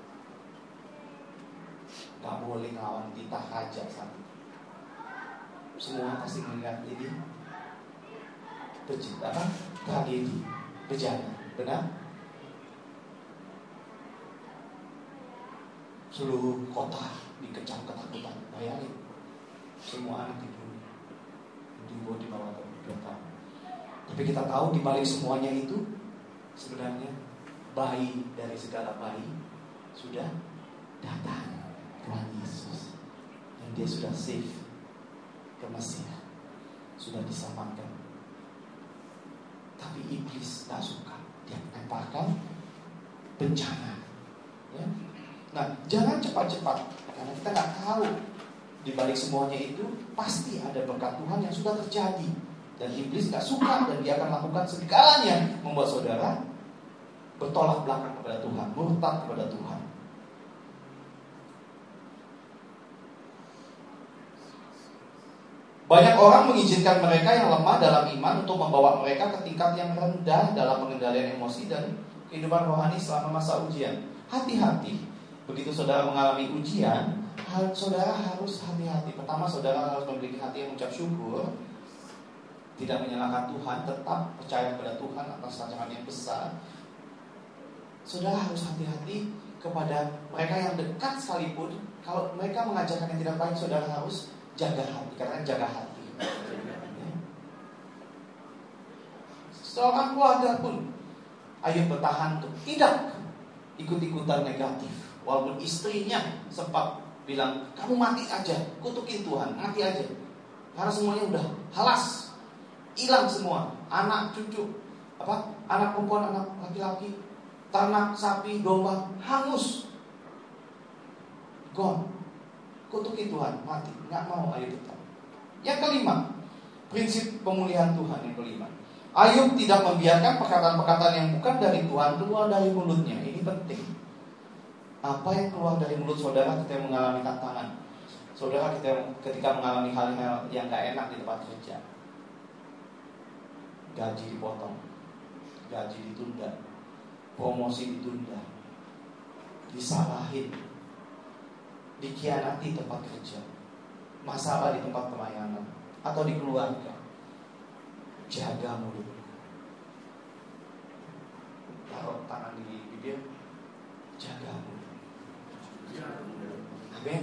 Gak boleh lawan titah raja saat itu. Semua pasti melihat ini Bejit, apa? Tragedi, bejana, benar? seluruh kota dikecam ketakutan. Bayangin, semua anak tidur dibawa di bawah kereta. Tapi kita tahu di balik semuanya itu sebenarnya bayi dari segala bayi sudah datang, Tuhan Yesus, dan dia sudah save ke Mesir, sudah diselamatkan. Tapi iblis tak suka, dia melemparkan bencana. Ya. Nah, jangan cepat-cepat, karena kita nggak tahu di balik semuanya itu pasti ada berkat Tuhan yang sudah terjadi, dan iblis nggak suka dan dia akan lakukan segalanya membuat saudara bertolak belakang kepada Tuhan, murtad kepada Tuhan. Banyak orang mengizinkan mereka yang lemah dalam iman untuk membawa mereka ke tingkat yang rendah dalam pengendalian emosi dan kehidupan rohani selama masa ujian. Hati-hati, begitu saudara mengalami ujian, saudara harus hati-hati. Pertama, saudara harus memiliki hati yang mengucap syukur, tidak menyalahkan Tuhan, tetap percaya kepada Tuhan atas rancangan yang besar. Saudara harus hati-hati kepada mereka yang dekat sekalipun. Kalau mereka mengajarkan yang tidak baik, saudara harus jaga hati, katakan jaga hati. Seorang keluarga pun, ayo bertahan untuk tidak ikut-ikutan negatif. Walaupun istrinya sempat bilang, kamu mati aja, kutukin Tuhan, mati aja. Karena semuanya udah halas, hilang semua, anak, cucu, apa, anak perempuan, anak laki-laki, ternak, sapi, domba, hangus, gone. Kutukin Tuhan, mati, nggak mau, ayo tetap. Yang kelima, prinsip pemulihan Tuhan yang kelima. Ayub tidak membiarkan perkataan-perkataan yang bukan dari Tuhan keluar dari mulutnya. Ini penting. Apa yang keluar dari mulut saudara ketika mengalami tantangan, saudara ketika mengalami hal-hal yang gak enak di tempat kerja, gaji dipotong, gaji ditunda, promosi ditunda, disalahin, dikhianati tempat kerja, masalah di tempat pelayanan atau di keluarga. Jaga mulut. Taruh tangan di bibir, jaga mulut. Amin.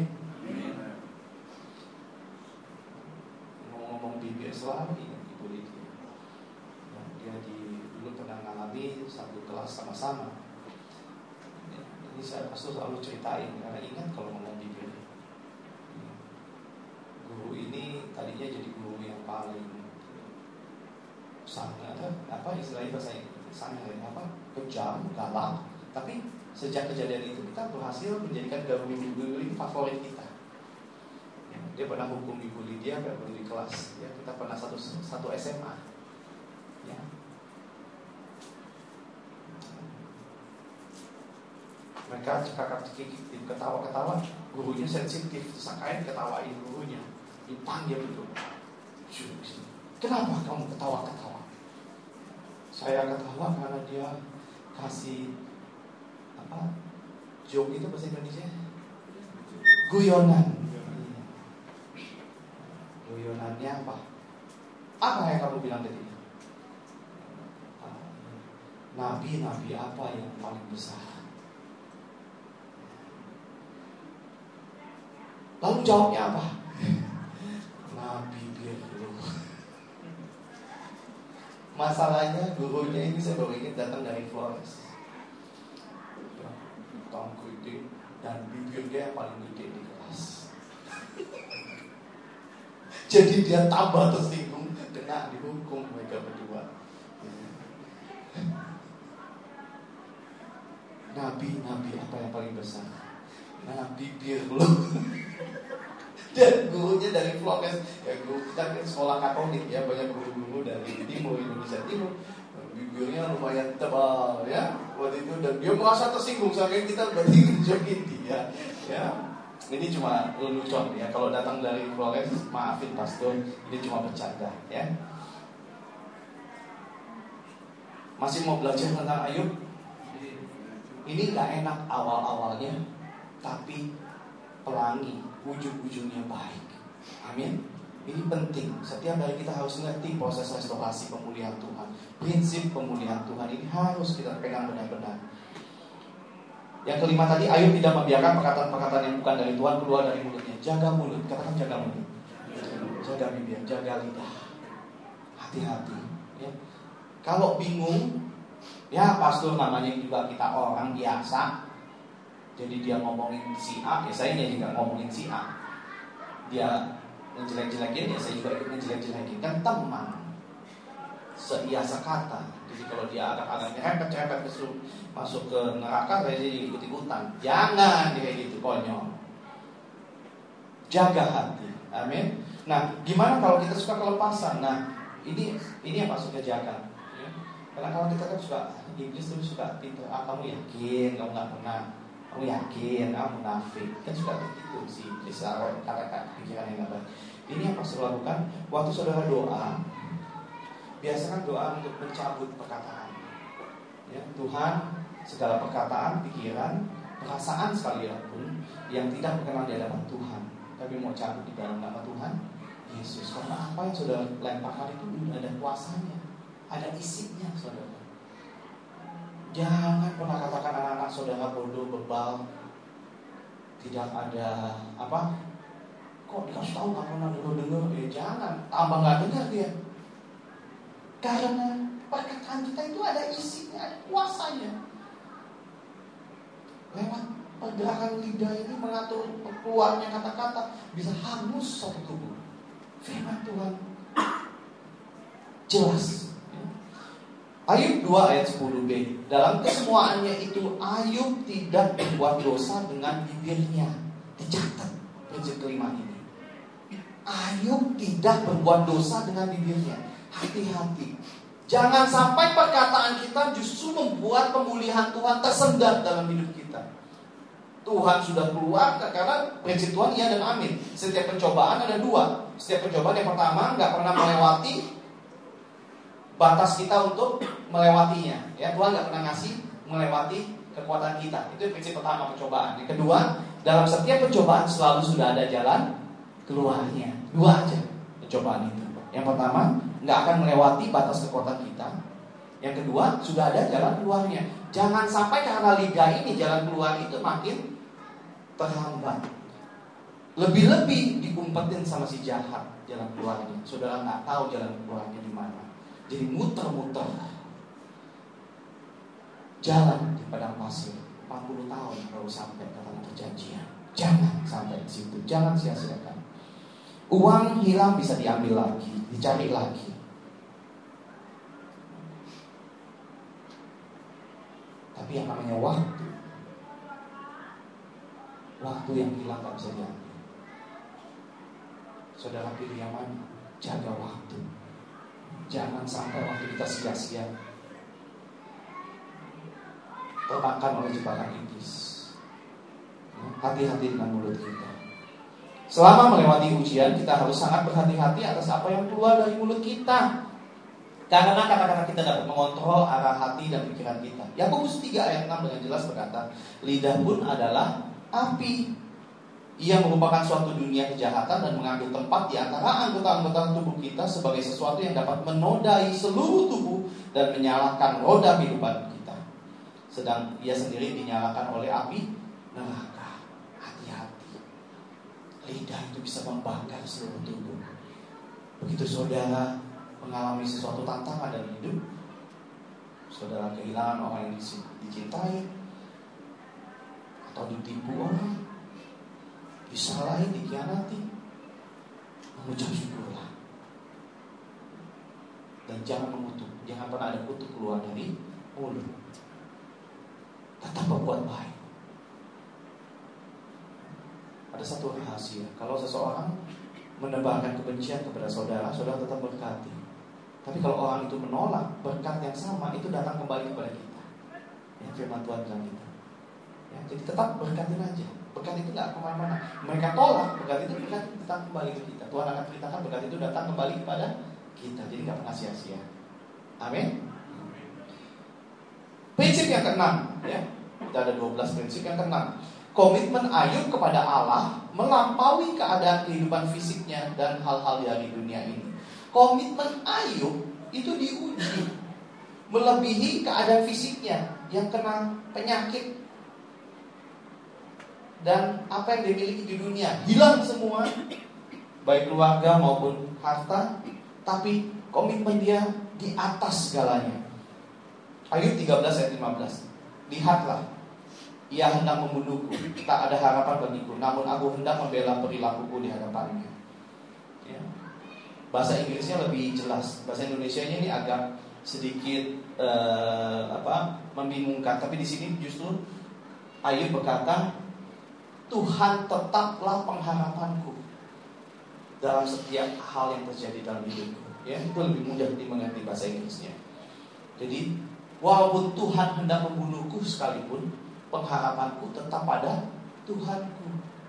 Ngomong-ngomong bibir, selalu ingat Ibu Lydia. Dia di dulu pernah mengalami satu kelas sama-sama. Ini saya pasti selalu ceritain karena ingat kalau ngomong bibir. Guru ini tadinya jadi guru yang paling sangat apa istilahnya bahasa Inggris, sangat apa kejam, galak. Tapi sejak kejadian itu kita berhasil menjadikan guru-guru ini favorit kita. Ya, dia pernah hukum Ibu Lydia kayak di kelas. Ya, kita pernah satu satu S M A. Ya. Mereka cekak-cekik, ketawa-ketawa, gurunya sensitif, sangkain ketawain gurunya, dipanggil itu. Kenapa kamu ketawa-ketawa? Saya ketawa karena dia kasih apa? Joke itu bahasa Indonesia? Guyonan. Guyonannya apa? Apa yang kamu bilang tadi? Nabi-nabi apa yang paling besar? Lalu jawabnya apa? Nabi Birru. Masalahnya gurunya ini saya baru ingat datang dari Flores. Tong gede dan bibirnya yang paling gede di kelas. Jadi dia tambah tersinggung, kena dihukum mereka berdua. Nabi-nabi apa yang paling besar? Nabi Birru. Dan gurunya dari Flores, ya guru kita kan sekolah Katolik ya, banyak guru-guru dari timur Indonesia Timur. Bibirnya lumayan tebal ya waktu itu, dan dia merasa tersinggung sampai kita berarti jokin dia. Ya, ini cuma lelucon ya. Kalau datang dari Flores, maafin pastor, ini cuma bercanda ya. Masih mau belajar tentang Ayub? Ini nggak enak awal-awalnya, tapi pelangi, ujung-ujungnya baik. Amin. Ini penting. Setiap hari kita harus mengerti proses restorasi pemulihan Tuhan. Prinsip pemulihan Tuhan ini harus kita pegang benar-benar. Yang kelima tadi, Ayub tidak membiarkan perkataan-perkataan yang bukan dari Tuhan keluar dari mulutnya. Jaga mulut, katakan jaga mulut. Jaga bibir, jaga lidah. Hati-hati ya. Kalau bingung, ya pastor namanya juga kita orang biasa. Jadi dia ngomongin si A, ya saya juga ngomongin si A. Dia ngejelek-jelekin, ya saya juga ikut ngejelek-jelekin. Kan teman seia sekata. Jadi kalau dia agak-agak nyerempet-nyerempet masuk ke neraka, saya jadi ikut-ikutan. Jangan kayak gitu, konyol. Jaga hati, amin. Nah, gimana kalau kita suka kelepasan? Nah, ini ini yang masuk ke jaga. Ya. Karena kalau kita kan suka iblis tuh suka pintar. Ah, kamu yakin? Kamu nggak pernah? Kamu yakin? Kamu munafik? Kan suka begitu sih. Bisa kata-kata pikiran yang nggak baik. Ini yang pastor lakukan waktu saudara doa. Biasakan doa untuk mencabut perkataan. Ya, Tuhan, segala perkataan, pikiran, perasaan sekalian pun yang tidak berkenan di hadapan Tuhan, tapi mau cabut di dalam nama Tuhan Yesus. Karena apa yang saudara lemparkan itu ada kuasanya, ada isinya, saudara. Jangan pernah katakan anak-anak saudara bodoh, bebal, tidak ada apa. Kok dikasih tahu nggak pernah dengar-dengar? Ya jangan, tambah nggak dengar dia. Karena perkataan kita itu ada isinya, ada kuasanya. Lewat pergerakan lidah ini mengatur keluarnya kata-kata, bisa hangus satu tubuh. Firman Tuhan jelas. Ayub dua ayat sepuluh b. Dalam kesemuanya itu Ayub tidak berbuat dosa dengan bibirnya. Dicatat prinsip kelima ini. Ayub tidak berbuat dosa dengan bibirnya. Hati-hati. Jangan sampai perkataan kita justru membuat pemulihan Tuhan tersendat dalam hidup kita. Tuhan sudah keluar karena prinsip Tuhan iya dan amin. Setiap pencobaan ada dua. Setiap pencobaan yang pertama nggak pernah melewati batas kita untuk melewatinya. Ya, Tuhan nggak pernah ngasih melewati kekuatan kita. Itu prinsip pertama pencobaan. Yang kedua, dalam setiap pencobaan selalu sudah ada jalan keluarnya. Dua aja pencobaan itu. Yang pertama, nggak akan melewati batas kekuatan kita. Yang kedua, sudah ada jalan keluarnya. Jangan sampai karena lidah ini jalan keluar itu makin terhambat. Lebih-lebih diumpetin sama si jahat jalan keluarnya. Saudara nggak tahu jalan keluarnya di mana. Jadi muter-muter jalan di padang pasir empat puluh tahun baru sampai ke tanah perjanjian. Jangan sampai di situ. Jangan sia-siakan. Uang hilang bisa diambil lagi, dicari lagi. Tapi yang namanya waktu, waktu yang hilang gak bisa diambil. Saudara pilih yang mana? Jaga waktu. Jangan sampai waktu kita sia-sia termakan oleh jebakan iblis. Hati-hati dengan mulut kita. Selama melewati ujian, kita harus sangat berhati-hati atas apa yang keluar dari mulut kita. Karena kata-kata kita dapat mengontrol arah hati dan pikiran kita. Yakobus tiga ayat enam dengan jelas berkata, lidah pun adalah api. Ia merupakan suatu dunia kejahatan dan mengambil tempat di antara anggota-anggota tubuh kita sebagai sesuatu yang dapat menodai seluruh tubuh dan menyalakan roda kehidupan kita. Sedang ia sendiri dinyalakan oleh api neraka. Hati-hati. Lidah itu bisa membakar seluruh tubuh. Begitu saudara mengalami sesuatu tantangan dalam hidup, saudara kehilangan orang yang dicintai, atau ditipu orang, disalahin, dikhianati, mengucap syukurlah. Dan jangan mengutuk. Jangan pernah ada kutuk keluar dari mulut. Tetap berbuat baik. Ada satu rahasia. Kalau seseorang menebarkan kebencian kepada saudara, saudara tetap berkati. Tapi kalau orang itu menolak berkat yang sama, itu datang kembali kepada kita. Ya, firman Tuhan bilang gitu. Ya, jadi tetap berkatin aja. Berkat itu nggak kemana-mana. Mereka tolak, berkat itu berkat datang kembali ke kita. Tuhan akan ceritakan berkat itu datang kembali kepada kita. Jadi nggak pernah sia-sia. Amin. Prinsip yang keenam, ya, kita ada dua belas prinsip yang keenam. Komitmen Ayub kepada Allah melampaui keadaan kehidupan fisiknya dan hal-hal dari dunia ini. Komitmen Ayub itu diuji melebihi keadaan fisiknya yang kena penyakit. dan apa yang dia miliki di dunia hilang semua, baik keluarga maupun harta, tapi komitmen dia di atas segalanya. Ayub tiga belas ayat lima belas. Lihatlah, ia hendak membunuhku, tak ada harapan bagiku, namun aku hendak membela perilakuku di hadapannya. Ya. Bahasa Inggrisnya lebih jelas, bahasa Indonesianya ini agak sedikit eh, apa membingungkan. Tapi di sini justru Ayub berkata, Tuhan tetaplah pengharapanku dalam setiap hal yang terjadi dalam hidupku. Ya, itu lebih mudah dimengerti bahasa Inggrisnya. Jadi walaupun Tuhan hendak membunuhku sekalipun, pengharapanku tetap pada Tuhanku.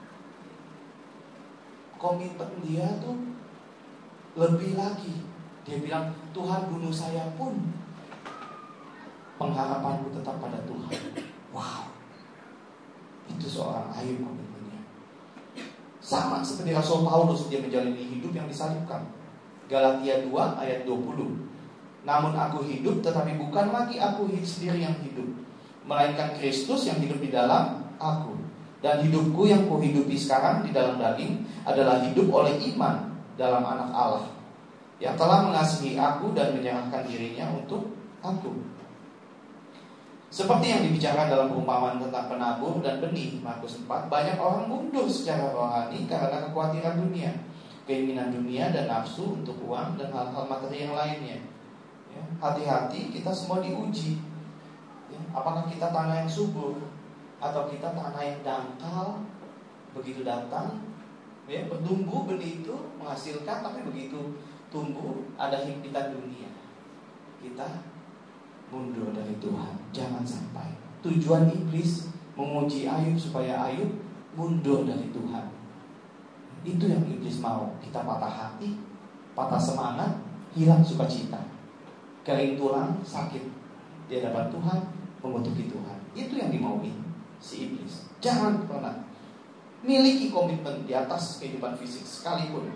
Komitmen dia tuh lebih lagi. Dia bilang, Tuhan bunuh saya pun, pengharapanku tetap pada Tuhan. Wow, itu seorang Ayub komitmennya. Sama seperti Rasul Paulus, dia menjalani hidup yang disalibkan. Galatia dua ayat dua puluh. Namun aku hidup, tetapi bukan lagi aku sendiri yang hidup, melainkan Kristus yang hidup di dalam aku. Dan hidupku yang kuhidupi sekarang di dalam daging adalah hidup oleh iman dalam anak Allah, yang telah mengasihi aku dan menyerahkan dirinya untuk aku. Seperti yang dibicarakan dalam perumpamaan tentang penabur dan benih Markus empat, banyak orang mundur secara rohani karena kekhawatiran dunia, keinginan dunia dan nafsu untuk uang dan hal-hal materi yang lainnya. Ya, hati-hati, kita semua diuji. Ya, apakah kita tanah yang subur atau kita tanah yang dangkal? Begitu datang, ya, bertumbuh benih itu menghasilkan, tapi begitu tumbuh ada himpitan dunia, kita mundur dari Tuhan. Jangan sampai. Tujuan iblis menguji Ayub supaya Ayub mundur dari Tuhan. Itu yang iblis mau. Kita patah hati, patah semangat, hilang sukacita, kering tulang, sakit di hadapan Tuhan, membutuhkan Tuhan. Itu yang dimauin si iblis. Jangan pernah miliki komitmen di atas kehidupan fisik sekalipun.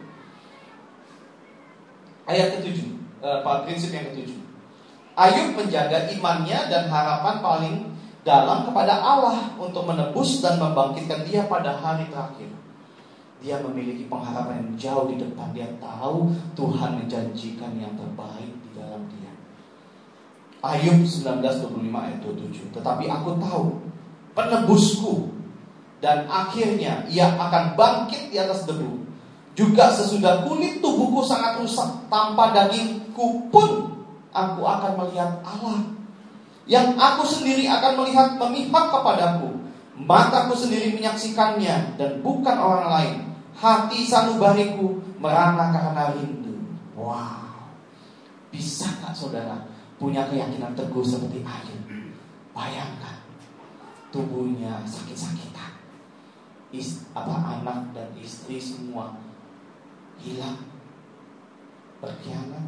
Ayat ketujuh, eh, prinsip yang ketujuh. Ayub menjaga imannya dan harapan paling dalam kepada Allah untuk menebus dan membangkitkan dia pada hari terakhir. Dia memiliki pengharapan yang jauh di depan. Dia tahu Tuhan menjanjikan yang terbaik di dalam dia. Ayub sembilan belas dua puluh lima ayat dua puluh tujuh. Tetapi aku tahu penebusku, dan akhirnya ia akan bangkit di atas debu. Juga sesudah kulit tubuhku sangat rusak, tanpa dagingku pun aku akan melihat Allah, yang aku sendiri akan melihat memihak kepadaku. Mataku sendiri menyaksikannya dan bukan orang lain. Hati sanubariku merana karena rindu. Wow, bisa gak saudara punya keyakinan teguh seperti Ayub? Bayangkan, tubuhnya sakit-sakitan, Is, apa anak dan istri semua hilang, berkhianat,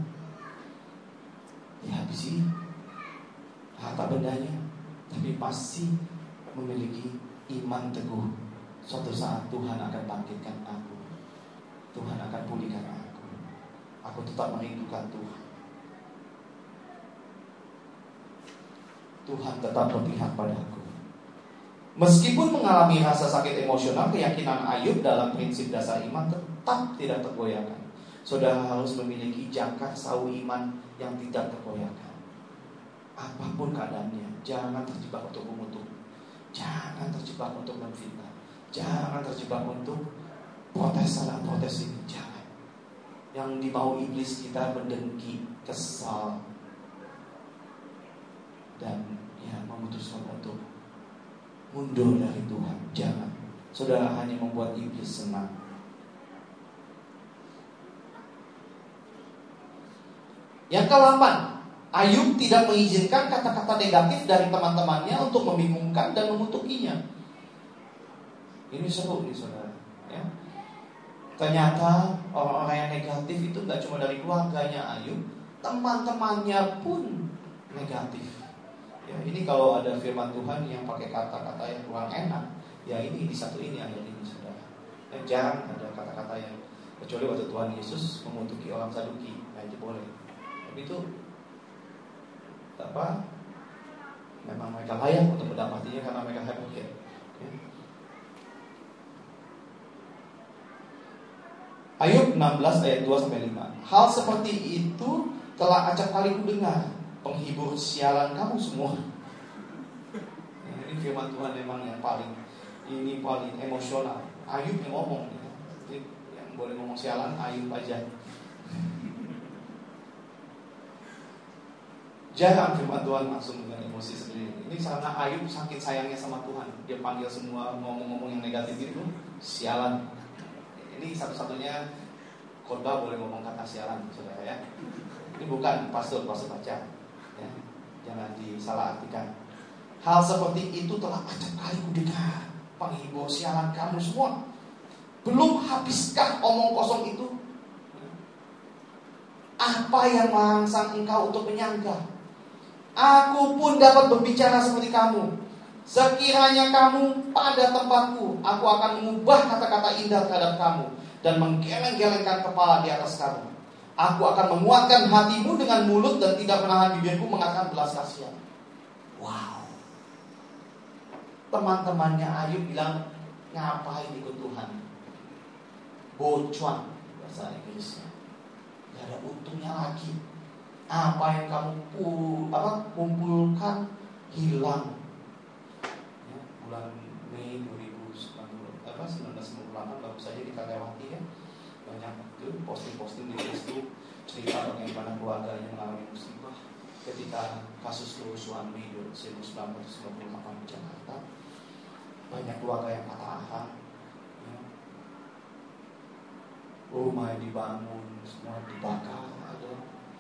dihabisi harta bendanya, tapi masih memiliki iman teguh. Suatu saat Tuhan akan bangkitkan aku, Tuhan akan pulihkan aku. Aku tetap merindukan Tuhan. Tuhan tetap berpihak padaku. Meskipun mengalami rasa sakit emosional, keyakinan Ayub dalam prinsip dasar iman tetap tidak tergoyahkan. Saudara harus memiliki jangkar sawu iman yang tidak tergoyahkan. Apapun keadaannya, jangan terjebak untuk mengutuk, jangan terjebak untuk menfitnah, jangan terjebak untuk protes sana protes ini. Jangan. Yang dimau iblis kita mendengki, kesal, dan ya memutuskan untuk mundur dari Tuhan. Jangan. Saudara hanya membuat iblis senang. Yang kedelapan, Ayub tidak mengizinkan kata-kata negatif dari teman-temannya untuk membingungkan dan mengutukinya. Ini seru nih saudara, ya. Ternyata orang-orang yang negatif itu gak cuma dari keluarganya Ayub, teman-temannya pun negatif. Ya, ini kalau ada firman Tuhan yang pakai kata-kata yang kurang enak, ya ini di satu ini ayat ini saudara. Ya, jarang ada kata-kata yang, kecuali waktu Tuhan Yesus mengutuki orang Saduki, nah itu boleh. Tapi itu apa? Memang mereka layak untuk mendapatinya karena mereka hebat ya. Ayub enam belas ayat dua sampai lima. Hal seperti itu telah acap kali ku dengar, penghibur sialan kamu semua. Nah, ini firman Tuhan memang yang paling ini paling emosional. Ayub yang ngomong, ya. Yang boleh ngomong sialan Ayub aja. Jarang firman Tuhan langsung dengan emosi sendiri. Ini karena Ayub saking sayangnya sama Tuhan, dia panggil semua ngomong-ngomong yang negatif itu sialan. Ini satu-satunya khotbah boleh ngomong kata sialan, saudara ya. Ini bukan pastor, pastor baca ya. Jangan disalahartikan. Hal seperti itu telah acap kali kudengar, penghibur sialan kamu semua. Belum habiskah omong kosong itu? Apa yang merangsang engkau untuk menyangka? Aku pun dapat berbicara seperti kamu. Sekiranya kamu pada tempatku, aku akan mengubah kata-kata indah terhadap kamu dan menggeleng-gelengkan kepala di atas kamu. Aku akan menguatkan hatimu dengan mulut dan tidak menahan bibirku mengatakan belas kasihan. Wow. Teman-temannya Ayub bilang, ngapain ikut Tuhan? Bocuan bahasa Inggrisnya. Gak ada untungnya lagi. Apa yang kamu pul, apa, kumpulkan hilang. Ya, bulan Mei dua ribu sembilan belas, apa, seribu sembilan ratus sembilan puluh delapan baru saja kita lewati ya. Banyak itu posting-posting di Facebook cerita bagaimana keluarganya mengalami musibah ketika kasus kerusuhan Mei seribu sembilan ratus sembilan puluh delapan di Jakarta. Banyak keluarga yang patah arang. Ya. Rumah yang dibangun semua dibakar, ada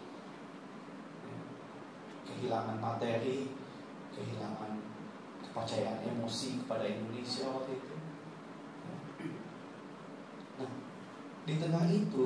kehilangan materi, kehilangan kepercayaan emosi kepada Indonesia waktu itu. Nah, di tengah itu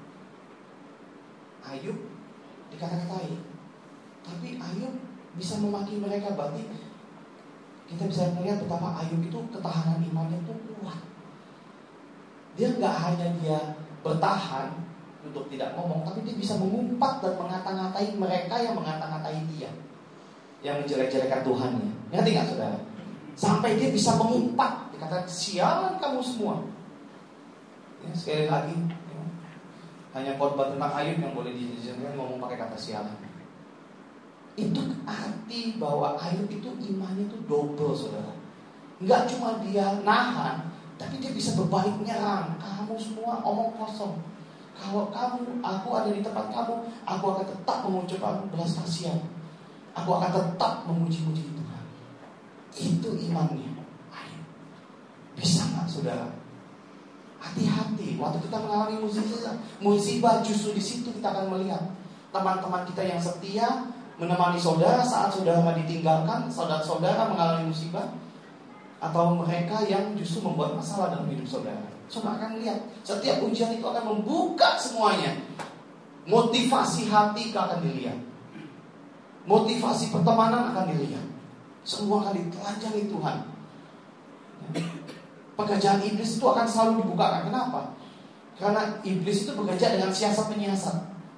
Ayub dikata-katai, tapi Ayub bisa memaki mereka. Berarti kita bisa melihat betapa Ayub itu ketahanan imannya itu kuat. Dia nggak hanya dia bertahan untuk tidak ngomong, tapi dia bisa mengumpat dan mengata-ngatai mereka yang mengata-ngatai dia, yang menjelek-jelekan Tuhannya. Ngerti nggak saudara? Sampai dia bisa mengumpat, dikatakan sialan kamu semua. Ya, sekali lagi, ya, hanya khotbah tentang Ayub yang boleh dijadikan ngomong pakai kata sialan. Itu arti bahwa Ayub itu imannya itu double, saudara. Nggak cuma dia nahan, tapi dia bisa berbalik nyerang. Kamu semua omong kosong. Kalau kamu, aku ada di tempat kamu, aku akan tetap mengucapkan belas kasihan. Aku akan tetap memuji-muji Tuhan. Itu imannya. Ayo. Bisa nggak saudara? Hati-hati. Waktu kita mengalami musibah, musibah justru di situ kita akan melihat teman-teman kita yang setia menemani saudara saat saudara ditinggalkan, saudara-saudara mengalami musibah, atau mereka yang justru membuat masalah dalam hidup saudara. Saudara akan lihat, setiap ujian itu akan membuka semuanya. Motivasi hati akan dilihat, motivasi pertemanan akan dilihat. Semua akan ditelanjangi Tuhan. Pekerjaan iblis itu akan selalu dibukakan. Kenapa? Karena iblis itu bekerja dengan siasat penyiasat.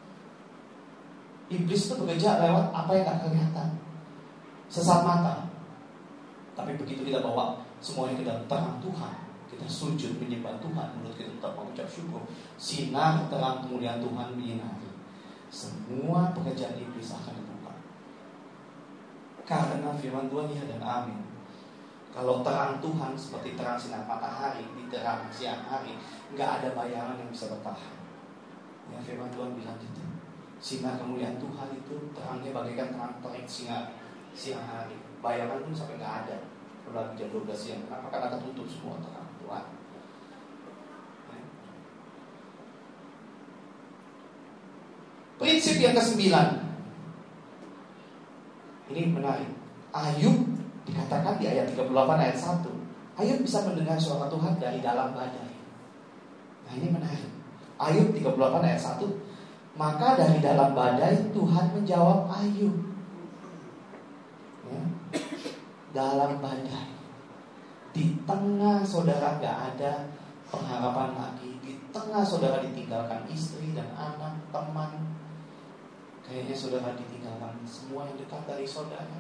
Iblis itu bekerja lewat apa yang tak kelihatan, sesat mata. Tapi begitu kita bawa semuanya ke dalam terang Tuhan, kita sujud menyembah Tuhan, menurut kita tetap mengucap syukur, sinar terang kemuliaan Tuhan menyinari, semua pekerjaan iblis akan dibuka. Karena firman Tuhan ya dan amin. Kalau terang Tuhan seperti terang sinar matahari di terang siang hari, nggak ada bayangan yang bisa bertahan. Ya, firman Tuhan bilang gitu. Sinar kemuliaan Tuhan itu terangnya bagaikan terang terik siang siang hari. Bayangan pun sampai nggak ada. Kalau jam dua belas siang, kenapa? Karena ketutup semua terang Tuhan. Prinsip yang kesembilan, ini menarik. Ayub dikatakan di ayat tiga puluh delapan ayat satu, Ayub bisa mendengar suara Tuhan dari dalam badai. Nah ini menarik. Ayub tiga puluh delapan ayat satu, maka dari dalam badai Tuhan menjawab Ayub. Ya. Dalam badai, di tengah saudara gak ada pengharapan lagi, di tengah saudara ditinggalkan istri dan anak, teman, kayaknya saudara ditinggalkan semua yang dekat dari saudara,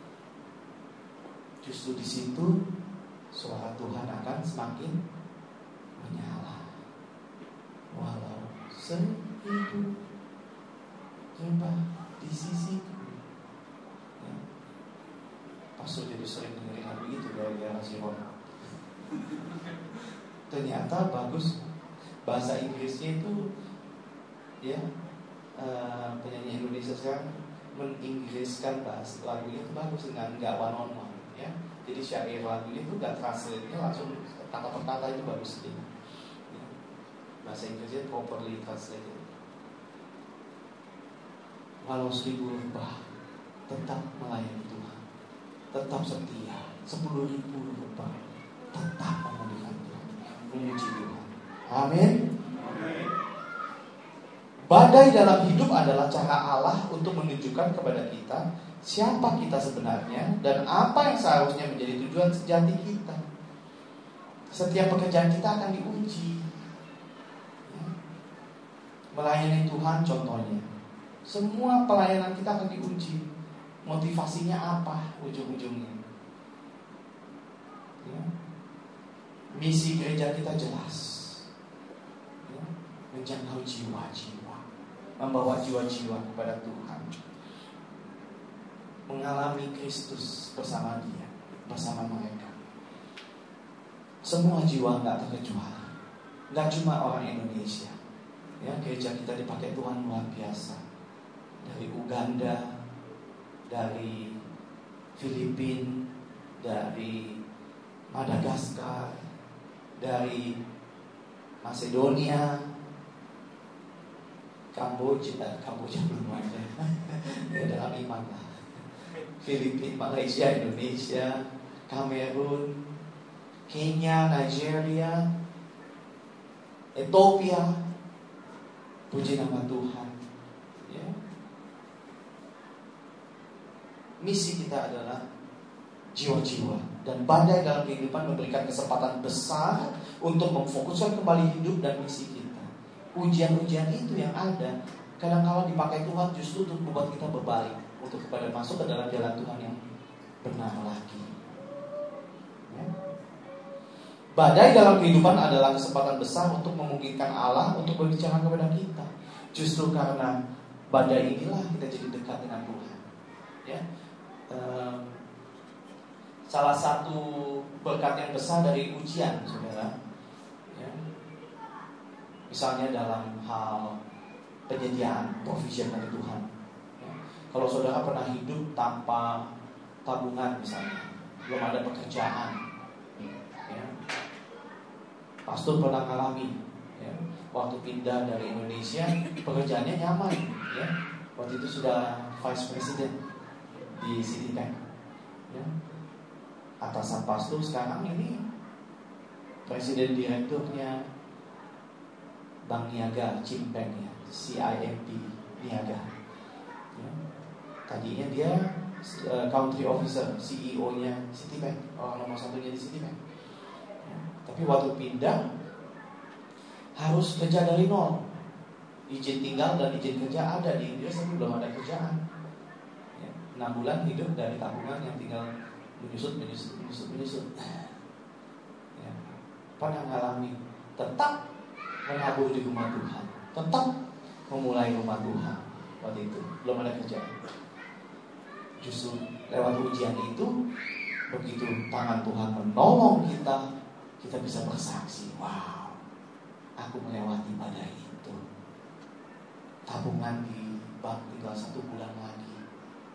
justru di situ suara Tuhan akan semakin menyala. Wow. Sehidup rimba di sisiku. Ya. Pastor jadi sering dengerin lagu itu gara-gara si Ron. Ternyata bagus. Bahasa Inggrisnya itu ya, uh, penyanyi Indonesia sekarang menginggriskan bahasa lagunya itu bagus dengan nggak one on one ya. Jadi syair lagunya itu nggak translate-nya langsung kata per kata itu bagus sekali. Ya. Bahasa Inggrisnya properly translated. Walau seribu lebah tetap melayani Tuhan, tetap setia. Sepuluh ribu lebah tetap memuliakan Tuhan, memuji Tuhan. Amin. Badai dalam hidup adalah cara Allah untuk menunjukkan kepada kita siapa kita sebenarnya dan apa yang seharusnya menjadi tujuan sejati kita. Setiap pekerjaan kita akan diuji. Melayani Tuhan contohnya, semua pelayanan kita akan diuji. Motivasinya apa ujung-ujungnya? Ya. Misi gereja kita jelas. Menjangkau jiwa-jiwa, membawa jiwa-jiwa kepada Tuhan, mengalami Kristus bersama Dia, bersama mereka. Semua jiwa nggak terkecuali, nggak cuma orang Indonesia. Ya, gereja kita dipakai Tuhan luar biasa. Dari Uganda, dari Filipina, dari Madagaskar, dari Macedonia, Kamboja, Kamboja belum ada. Ya, dalam iman lah. Filipina, Malaysia, Indonesia, Kamerun, Kenya, Nigeria, Ethiopia. Puji nama Tuhan. Ya. Misi kita adalah jiwa-jiwa, dan badai dalam kehidupan memberikan kesempatan besar untuk memfokuskan kembali hidup dan misi kita. Ujian-ujian itu yang ada kadang-kala dipakai Tuhan justru untuk membuat kita berbalik, untuk kepada masuk ke dalam jalan Tuhan yang benar lagi. Ya. Badai dalam kehidupan adalah kesempatan besar untuk memungkinkan Allah untuk berbicara kepada kita. Justru karena badai inilah kita jadi dekat dengan Tuhan. Ya. Um, salah satu berkat yang besar dari ujian, saudara. Ya. Misalnya dalam hal penyediaan, provision dari Tuhan. Ya. Kalau saudara pernah hidup tanpa tabungan misalnya, belum ada pekerjaan, ya. Pastor pernah ngalami, ya. Waktu pindah dari Indonesia, pekerjaannya nyaman, ya. Waktu itu sudah vice president di Citibank, ya. Atasan pastor sekarang ini presiden direkturnya Bank Niaga, Cimbank ya, C I M B Niaga. Ya. Tadinya dia uh, country officer, C E O-nya Citibank, orang nomor satunya di Citibank. Ya. Tapi waktu pindah harus kerja dari nol. Izin tinggal dan izin kerja ada di Inggris, tapi belum ada kerjaan. Ya. enam bulan hidup dari tabungan yang tinggal menyusut, menyusut, menyusut, menyusut. Ya. Pernah ngalami, tetap menabur di rumah Tuhan, tetap memulai rumah Tuhan. Waktu itu belum ada kerjaan. Justru lewat ujian itu, begitu tangan Tuhan menolong kita, kita bisa bersaksi, wow, aku melewati badai itu. Tabungan di bank tinggal satu bulan lagi.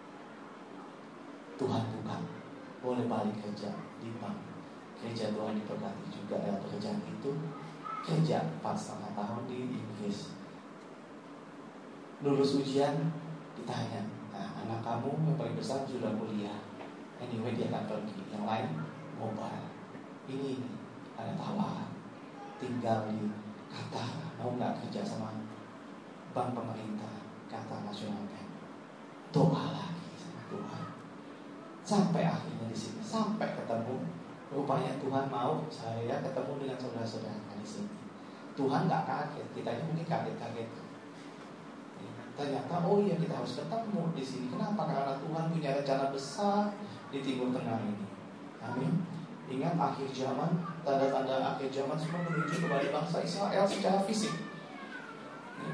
Tuhan buka, boleh balik kerja di bank. Gereja Tuhan diberkati juga lewat pekerjaan itu. Kerja empat setengah tahun di Inggris. Lulus ujian, ditanya, nah, anak kamu yang paling besar sudah kuliah. Anyway dia akan pergi. Yang lain mobile. Ini ada tawaran, tinggal di Qatar. Mau nggak kerja sama bank pemerintah Qatar National Bank? Doa lagi sama Tuhan. Sampai akhirnya di sini, sampai ketemu. Rupanya Tuhan mau saya ketemu dengan saudara-saudara di sini. Tuhan nggak kaget, kita ini mungkin kaget-kaget. Ternyata oh iya kita harus ketemu di sini. Kenapa? Karena Tuhan punya rencana besar di Timur Tengah ini. Amin. Ingat akhir zaman, tanda-tanda akhir zaman semua menuju kepada bangsa Israel secara fisik. Ya.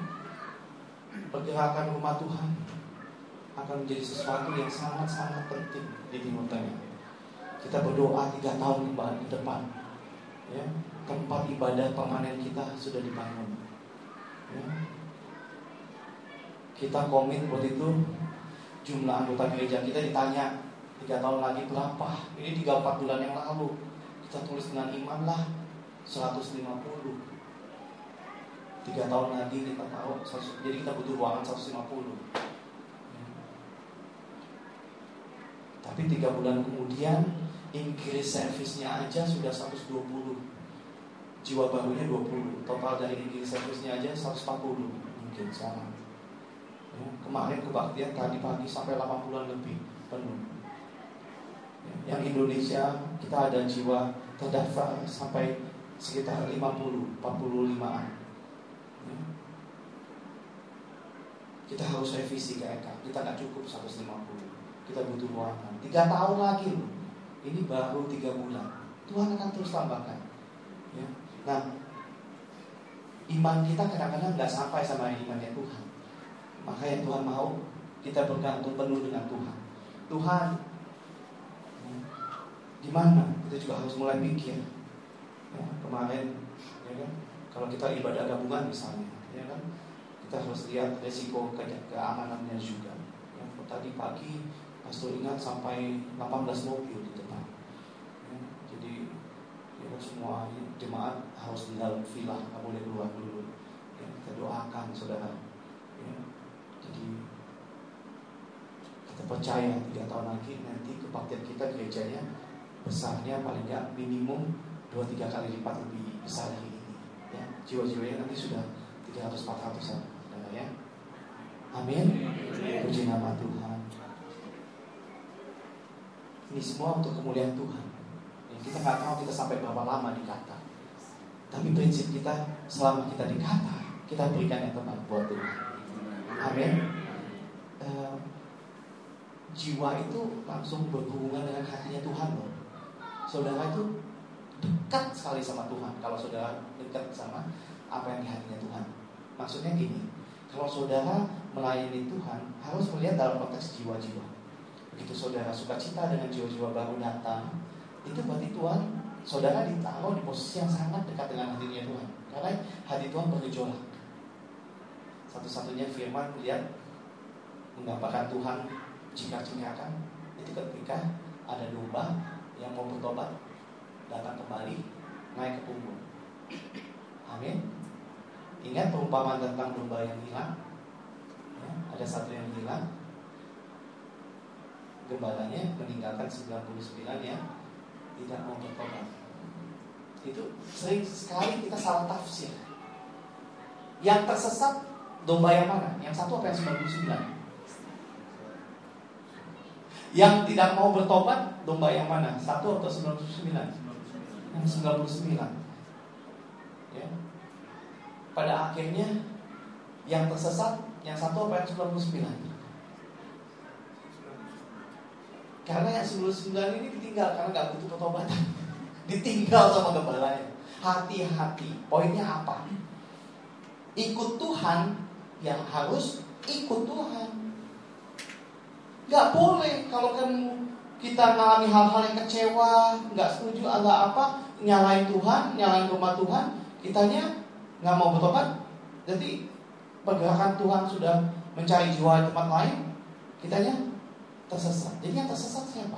pergerakan rumah Tuhan akan menjadi sesuatu yang sangat-sangat penting di Timur Tengah. Kita berdoa tiga tahun ke depan, ya, tempat ibadah permanen kita sudah dibangun. Ya. Kita komit waktu itu, jumlah anggota gereja kita ditanya tiga tahun lagi berapa. Ini tiga empat bulan yang lalu kita tulis dengan iman lah seratus lima puluh. Tiga tahun lagi kita tahu, jadi kita butuh ruangan seratus lima puluh. Tapi tiga bulan kemudian increase service-nya aja sudah seratus dua puluh. Jiwa barunya dua puluh. Total dari increase service-nya aja seratus empat puluh mungkin sekarang. Ya, kemarin kebaktian tadi pagi sampai delapan puluhan lebih penuh. Ya, yang Indonesia kita ada jiwa terdaftar sampai sekitar lima puluh, empat puluh limaan. Ya. Kita harus revisi K R K. Kita nggak cukup seratus lima puluh. Kita butuh ruangan. Tiga tahun lagi loh. Ini baru tiga bulan. Tuhan akan terus tambahkan. Ya. Nah, iman kita kadang-kadang nggak sampai sama imannya Tuhan. Makanya Tuhan mau kita bergantung penuh dengan Tuhan. Tuhan, ya, gimana? Kita juga harus mulai pikir. Ya, kemarin, ya kan, kalau kita ibadah gabungan misalnya, ya kan, kita harus lihat resiko ke- keamanannya juga. Ya, tadi pagi Pastor ingat sampai delapan belas mobil di depan. Ya, jadi ya, semua jemaat harus di dalam villa, nggak boleh keluar dulu. Ya, kita doakan saudara. Ya, jadi kita percaya tiga tahun lagi nanti kebaktian kita gerejanya besarnya paling nggak minimum dua tiga kali lipat lebih besar dari ini. Ya, jiwa-jiwanya nanti sudah tiga ratus empat ratusan, saudara ya. Amin. Puji nama Tuhan. Ini semua untuk kemuliaan Tuhan. Ya, kita nggak tahu kita sampai berapa lama di Qatar. Tapi prinsip kita selama kita di Qatar, kita berikan yang terbaik buat Tuhan. Amin. E, jiwa itu langsung berhubungan dengan hatinya Tuhan loh. Saudara itu dekat sekali sama Tuhan kalau saudara dekat sama apa yang di hatinya Tuhan. Maksudnya gini, kalau saudara melayani Tuhan harus melihat dalam konteks jiwa-jiwa. Begitu saudara sukacita dengan jiwa-jiwa baru datang, itu berarti Tuhan, saudara ditaruh di posisi yang sangat dekat dengan hatinya Tuhan. Karena hati Tuhan bergejolak. Satu-satunya firman lihat menggambarkan Tuhan jingkrak-jingkrakan itu ketika ada domba yang mau bertobat datang kembali naik ke punggung. Amin. Ingat perumpamaan tentang domba yang hilang. Ya, ada satu yang hilang. Gembalanya meninggalkan sembilan puluh sembilan yang tidak mau bertobat. Itu sering sekali kita salah tafsir. Yang tersesat domba yang mana? Yang satu apa yang sembilan puluh sembilan? Yang tidak mau bertobat domba yang mana? Satu atau sembilan puluh sembilan? Yang sembilan puluh sembilan. Ya. Pada akhirnya yang tersesat yang satu apa yang sembilan puluh sembilan? Karena yang sembilan puluh sembilan ini ditinggal karena gak butuh pertobatan. Ditinggal sama gembalanya. Hati-hati. Poinnya apa? Ikut Tuhan yang harus ikut Tuhan. Gak boleh kalau kamu kita mengalami hal-hal yang kecewa, gak setuju agak apa, nyalain Tuhan, nyalain rumah Tuhan, kitanya gak mau bertobat. Jadi pergerakan Tuhan sudah mencari jiwa di tempat lain, kitanya tersesat. Jadi yang tersesat siapa?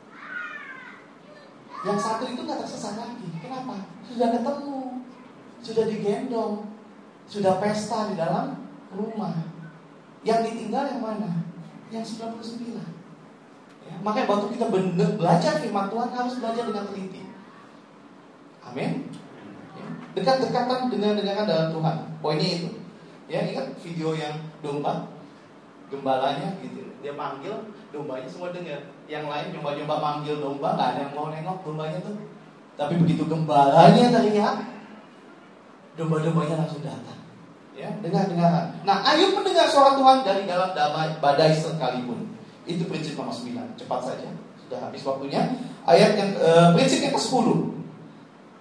Yang satu itu gak tersesat lagi. Kenapa? Sudah ketemu, sudah digendong, sudah pesta di dalam rumah. Yang ditinggal yang mana? Yang sembilan puluh sembilan. Ya, makanya waktu kita benar belajar firman Tuhan harus belajar dengan teliti. Amin. Ya, dekat-dekatan dengan-dengan dalam Tuhan. Poinnya itu. Ya, ingat video yang domba, gembalanya gitu. Dia manggil, dombanya semua dengar. Yang lain nyoba-nyoba manggil domba, nggak ada yang mau nengok dombanya tuh. Tapi begitu gembalanya teriak, domba-dombanya langsung datang. Ya, dengar-dengaran. Nah, Ayub mendengar suara Tuhan dari dalam damai, badai sekalipun. Itu prinsip nomor sembilan. Cepat saja, sudah habis waktunya. Ayat yang e, prinsip yang kesepuluh.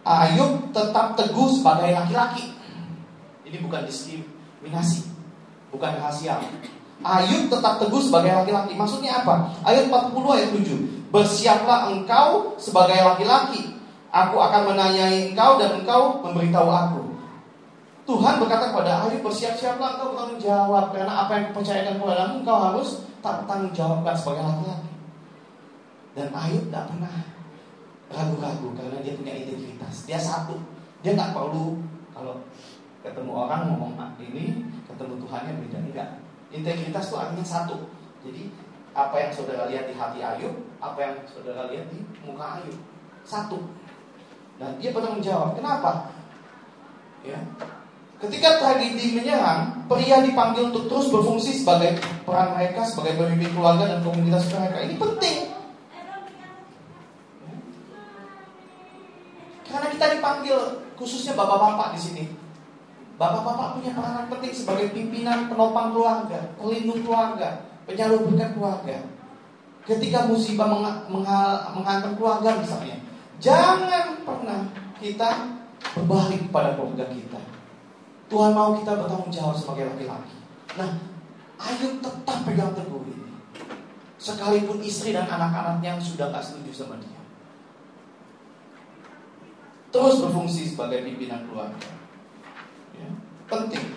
Ayub tetap teguh sebagai laki-laki. Ini bukan diskriminasi, bukan rahasia. Ayub tetap teguh sebagai laki-laki. Maksudnya apa? Ayat empat puluh ayat tujuh. Bersiaplah engkau sebagai laki-laki. Aku akan menanyai engkau dan engkau memberitahu aku. Tuhan berkata kepada Ayub, bersiap-siaplah engkau bertanggung jawab, karena apa yang dipercayakan kepadamu engkau harus tak bertanggung jawabkan sebagai laki-laki. Dan Ayub tidak pernah ragu-ragu karena dia punya integritas. Dia satu. Dia nggak perlu kalau ketemu orang ngomong ini, ketemu Tuhannya beda. Enggak. Integritas itu artinya satu. Jadi apa yang saudara lihat di hati Ayub, apa yang saudara lihat di muka Ayub, satu. Dan dia bertanggung jawab. Kenapa? Ya. Ketika tragedi menyerang, pria dipanggil untuk terus berfungsi sebagai peran mereka sebagai pemimpin keluarga dan komunitas mereka. Ini penting. Karena kita dipanggil, khususnya bapak-bapak di sini. Bapak-bapak punya peranan penting sebagai pimpinan penopang keluarga, pelindung keluarga, penyalur berkat keluarga. Ketika musibah menghantam keluarga misalnya, jangan pernah kita berbalik pada keluarga kita. Tuhan mau kita bertanggung jawab sebagai laki-laki. Nah, Ayub tetap pegang teguh ini, sekalipun istri dan anak-anaknya sudah gak setuju sama dia. Terus berfungsi sebagai pimpinan keluarga, ya, penting.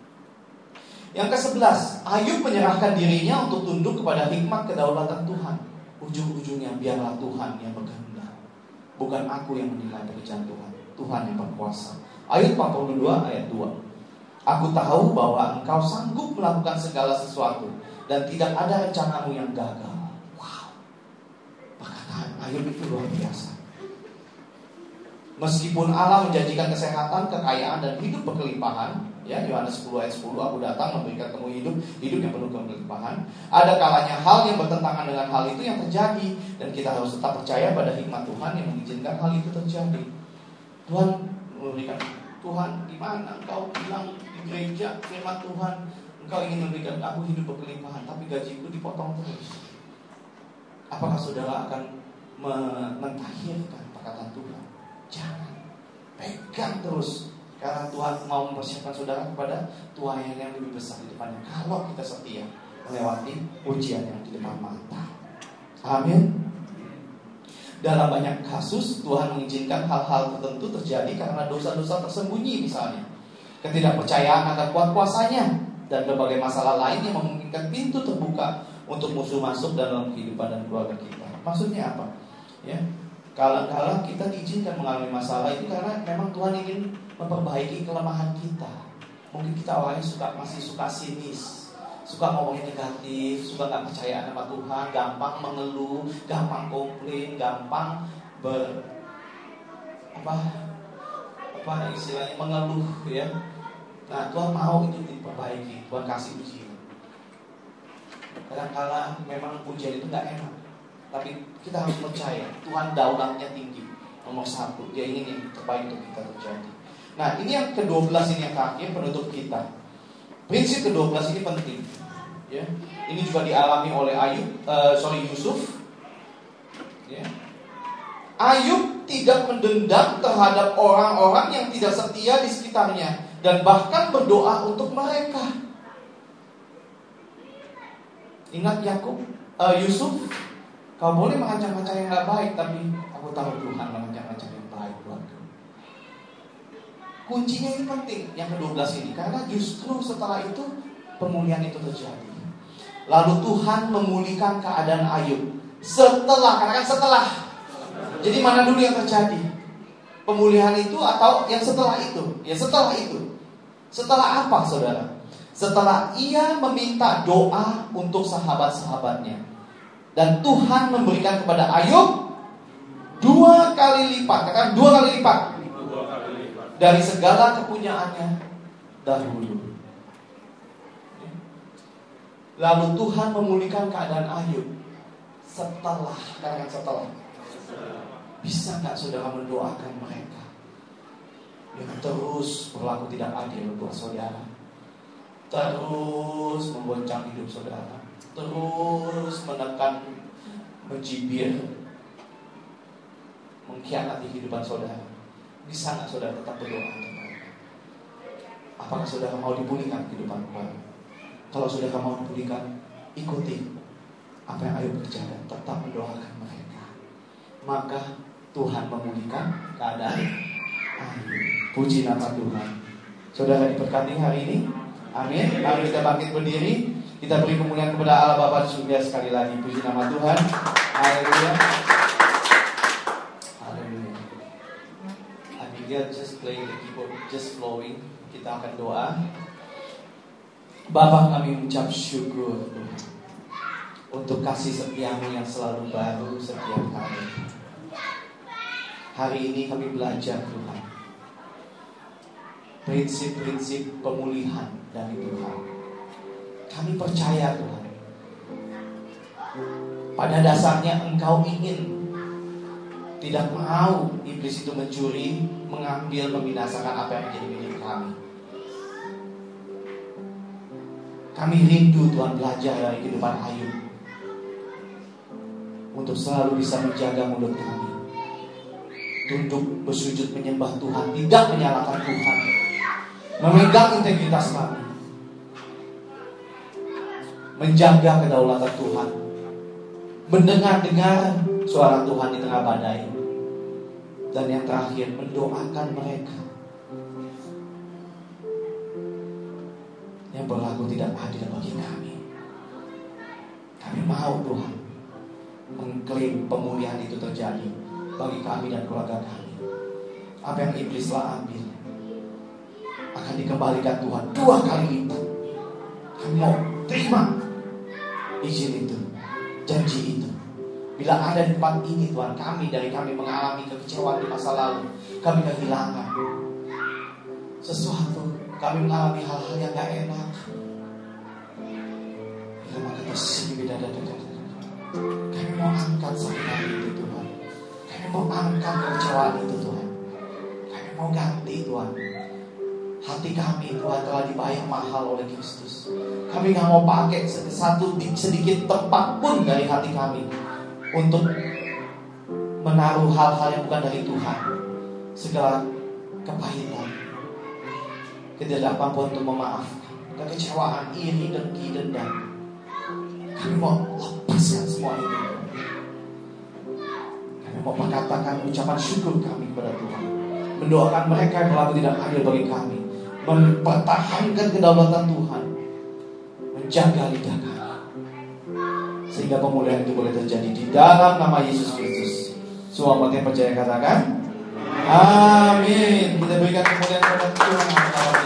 Yang kesebelas, Ayub menyerahkan dirinya untuk tunduk kepada hikmat kedaulatan Tuhan. Ujung-ujungnya biarlah Tuhan yang berkehendak, bukan aku yang menilai pekerjaan Tuhan. Tuhan yang berkuasa. Ayub empat puluh dua ayat dua. Aku tahu bahwa engkau sanggup melakukan segala sesuatu dan tidak ada rencanamu yang gagal. Wow. Perkataan Ayub itu luar biasa. Meskipun Allah menjanjikan kesehatan, kekayaan dan hidup berkelimpahan, ya, Yohanes sepuluh ayat sepuluh, aku datang memberikan kamu hidup, hidup yang penuh kelimpahan. Ada kalanya hal yang bertentangan dengan hal itu yang terjadi, dan kita harus tetap percaya pada hikmat Tuhan yang mengizinkan hal itu terjadi. Tuhan memberikan, Tuhan, gimana engkau bilang di gereja firman Tuhan, engkau ingin memberikan aku hidup berkelimpahan, tapi gajiku dipotong terus. Apakah saudara akan mentahirkan perkataan Tuhan? Jangan. Pegang terus, karena Tuhan mau mempersiapkan saudara kepada Tuhan yang lebih besar di depannya, kalau kita setia melewati ujian yang di depan mata. Amin. Dalam banyak kasus Tuhan mengizinkan hal-hal tertentu terjadi karena dosa-dosa tersembunyi, misalnya ketidakpercayaan akan kuat kuasanya dan berbagai masalah lain yang memungkinkan pintu terbuka untuk musuh masuk dalam kehidupan dan keluarga kita. Maksudnya apa? Ya, kadang-kadang kita diizinkan mengalami masalah itu karena memang Tuhan ingin memperbaiki kelemahan kita. Mungkin kita awalnya suka masih suka sinis, suka ngomongin negatif, suka gak percaya sama Tuhan, gampang mengeluh, gampang komplain, gampang ber apa apa istilahnya mengeluh, ya. Nah, Tuhan mau itu diperbaiki, Tuhan kasih ujian. Kadang-kadang memang ujian itu gak enak, tapi kita harus percaya Tuhan daulatnya tinggi, nomor satu, Dia ingin yang terbaik untuk kita terjadi. Nah, ini yang kedua belas, ini yang terakhir, penutup kita. Prinsip kedua belas ini penting, ya. Ini juga dialami oleh Ayub, uh, sorry Yusuf. Ya. Ayub tidak mendendam terhadap orang-orang yang tidak setia di sekitarnya dan bahkan berdoa untuk mereka. Ingat Yakub, uh, Yusuf, kau boleh mengancam-ancam yang gak baik, tapi aku tahu Tuhan mengancam-ancam yang baik buatku. Kuncinya ini penting, yang kedua belas ini, karena justru setelah itu pemulihan itu terjadi. Lalu Tuhan memulihkan keadaan Ayub. Setelah, katakan setelah. Jadi mana dulu yang terjadi? Pemulihan itu atau yang setelah itu? Ya setelah itu. Setelah apa, saudara? Setelah ia meminta doa untuk sahabat-sahabatnya, dan Tuhan memberikan kepada Ayub dua kali lipat, katakan dua kali lipat, dari segala kepunyaannya dahulu. Lalu Tuhan memulihkan keadaan Ayub setelah, katakan setelah. Bisa gak saudara mendoakan mereka yang terus berlaku tidak adil buat saudara, terus memboncang hidup saudara, terus menekan, mencibir, mengkhianati kehidupan saudara? Bisa gak saudara tetap berdoa untuk mereka? Apakah saudara mau dipulihkan kehidupan keluarga? Kalau saudara mau dipulihkan, ikuti apa yang Ayub kerjakan, tetap mendoakan mereka, maka Tuhan memulihkan keadaan Ayub. Puji nama Tuhan. Saudara diberkati hari ini. Amin. Mari kita bangkit berdiri. Kita beri kemuliaan kepada Allah Bapa di surga sekali lagi. Puji nama Tuhan. Haleluya. Haleluya. Abigail just playing the keyboard, just flowing. Kita akan doa. Bapa, kami mengucap syukur Tuhan untuk kasih setiamu yang selalu baru setiap hari. Hari ini kami belajar Tuhan prinsip-prinsip pemulihan dari Tuhan. Kami percaya Tuhan, pada dasarnya Engkau ingin, tidak mau iblis itu mencuri, mengambil, membinasakan apa yang menjadi milik kami. Kami rindu Tuhan belajar dari kehidupan Ayub untuk selalu bisa menjaga mulut kami, tunduk bersujud menyembah Tuhan, tidak menyalahkan Tuhan, memegang integritas kami, menjaga kedaulatan Tuhan, mendengar-dengar suara Tuhan di tengah badai, dan yang terakhir mendoakan mereka yang berlaku tidak adil bagi kami. Kami mau Tuhan mengklaim pemulihan itu terjadi bagi kami dan keluarga kami. Apa yang iblis telah ambil akan dikembalikan Tuhan dua kali lipat. Kami mau terima izin itu, janji itu. Bila ada di tempat ini Tuhan, kami dari kami mengalami kekecewaan di masa lalu, kami kehilangan sesuatu, kami mengalami hal-hal yang gak enak. Bila maka tersini beda dada. Kami mau angkat sakit itu Tuhan. Kami mau angkat kekecewaan itu Tuhan. Kami mau ganti Tuhan. Hati kami Tuhan telah dibayar mahal oleh Kristus. Kami gak mau pakai satu sedikit tempat pun dari hati kami untuk menaruh hal-hal yang bukan dari Tuhan. Segala kepahitan, ketidakmampuan untuk memaafkan, kekecewaan, iri, dengki, dendam, kami mau lepaskan semua itu. Kami mau mengatakan ucapan syukur kami kepada Tuhan, mendoakan mereka yang berlaku tidak adil bagi kami, mempertahankan kedaulatan Tuhan, menjaga lidah kami, sehingga pemulihan itu boleh terjadi di dalam nama Yesus Kristus. Semua umat yang percaya katakan amin. Kita berikan kemuliaan kepada Tuhan.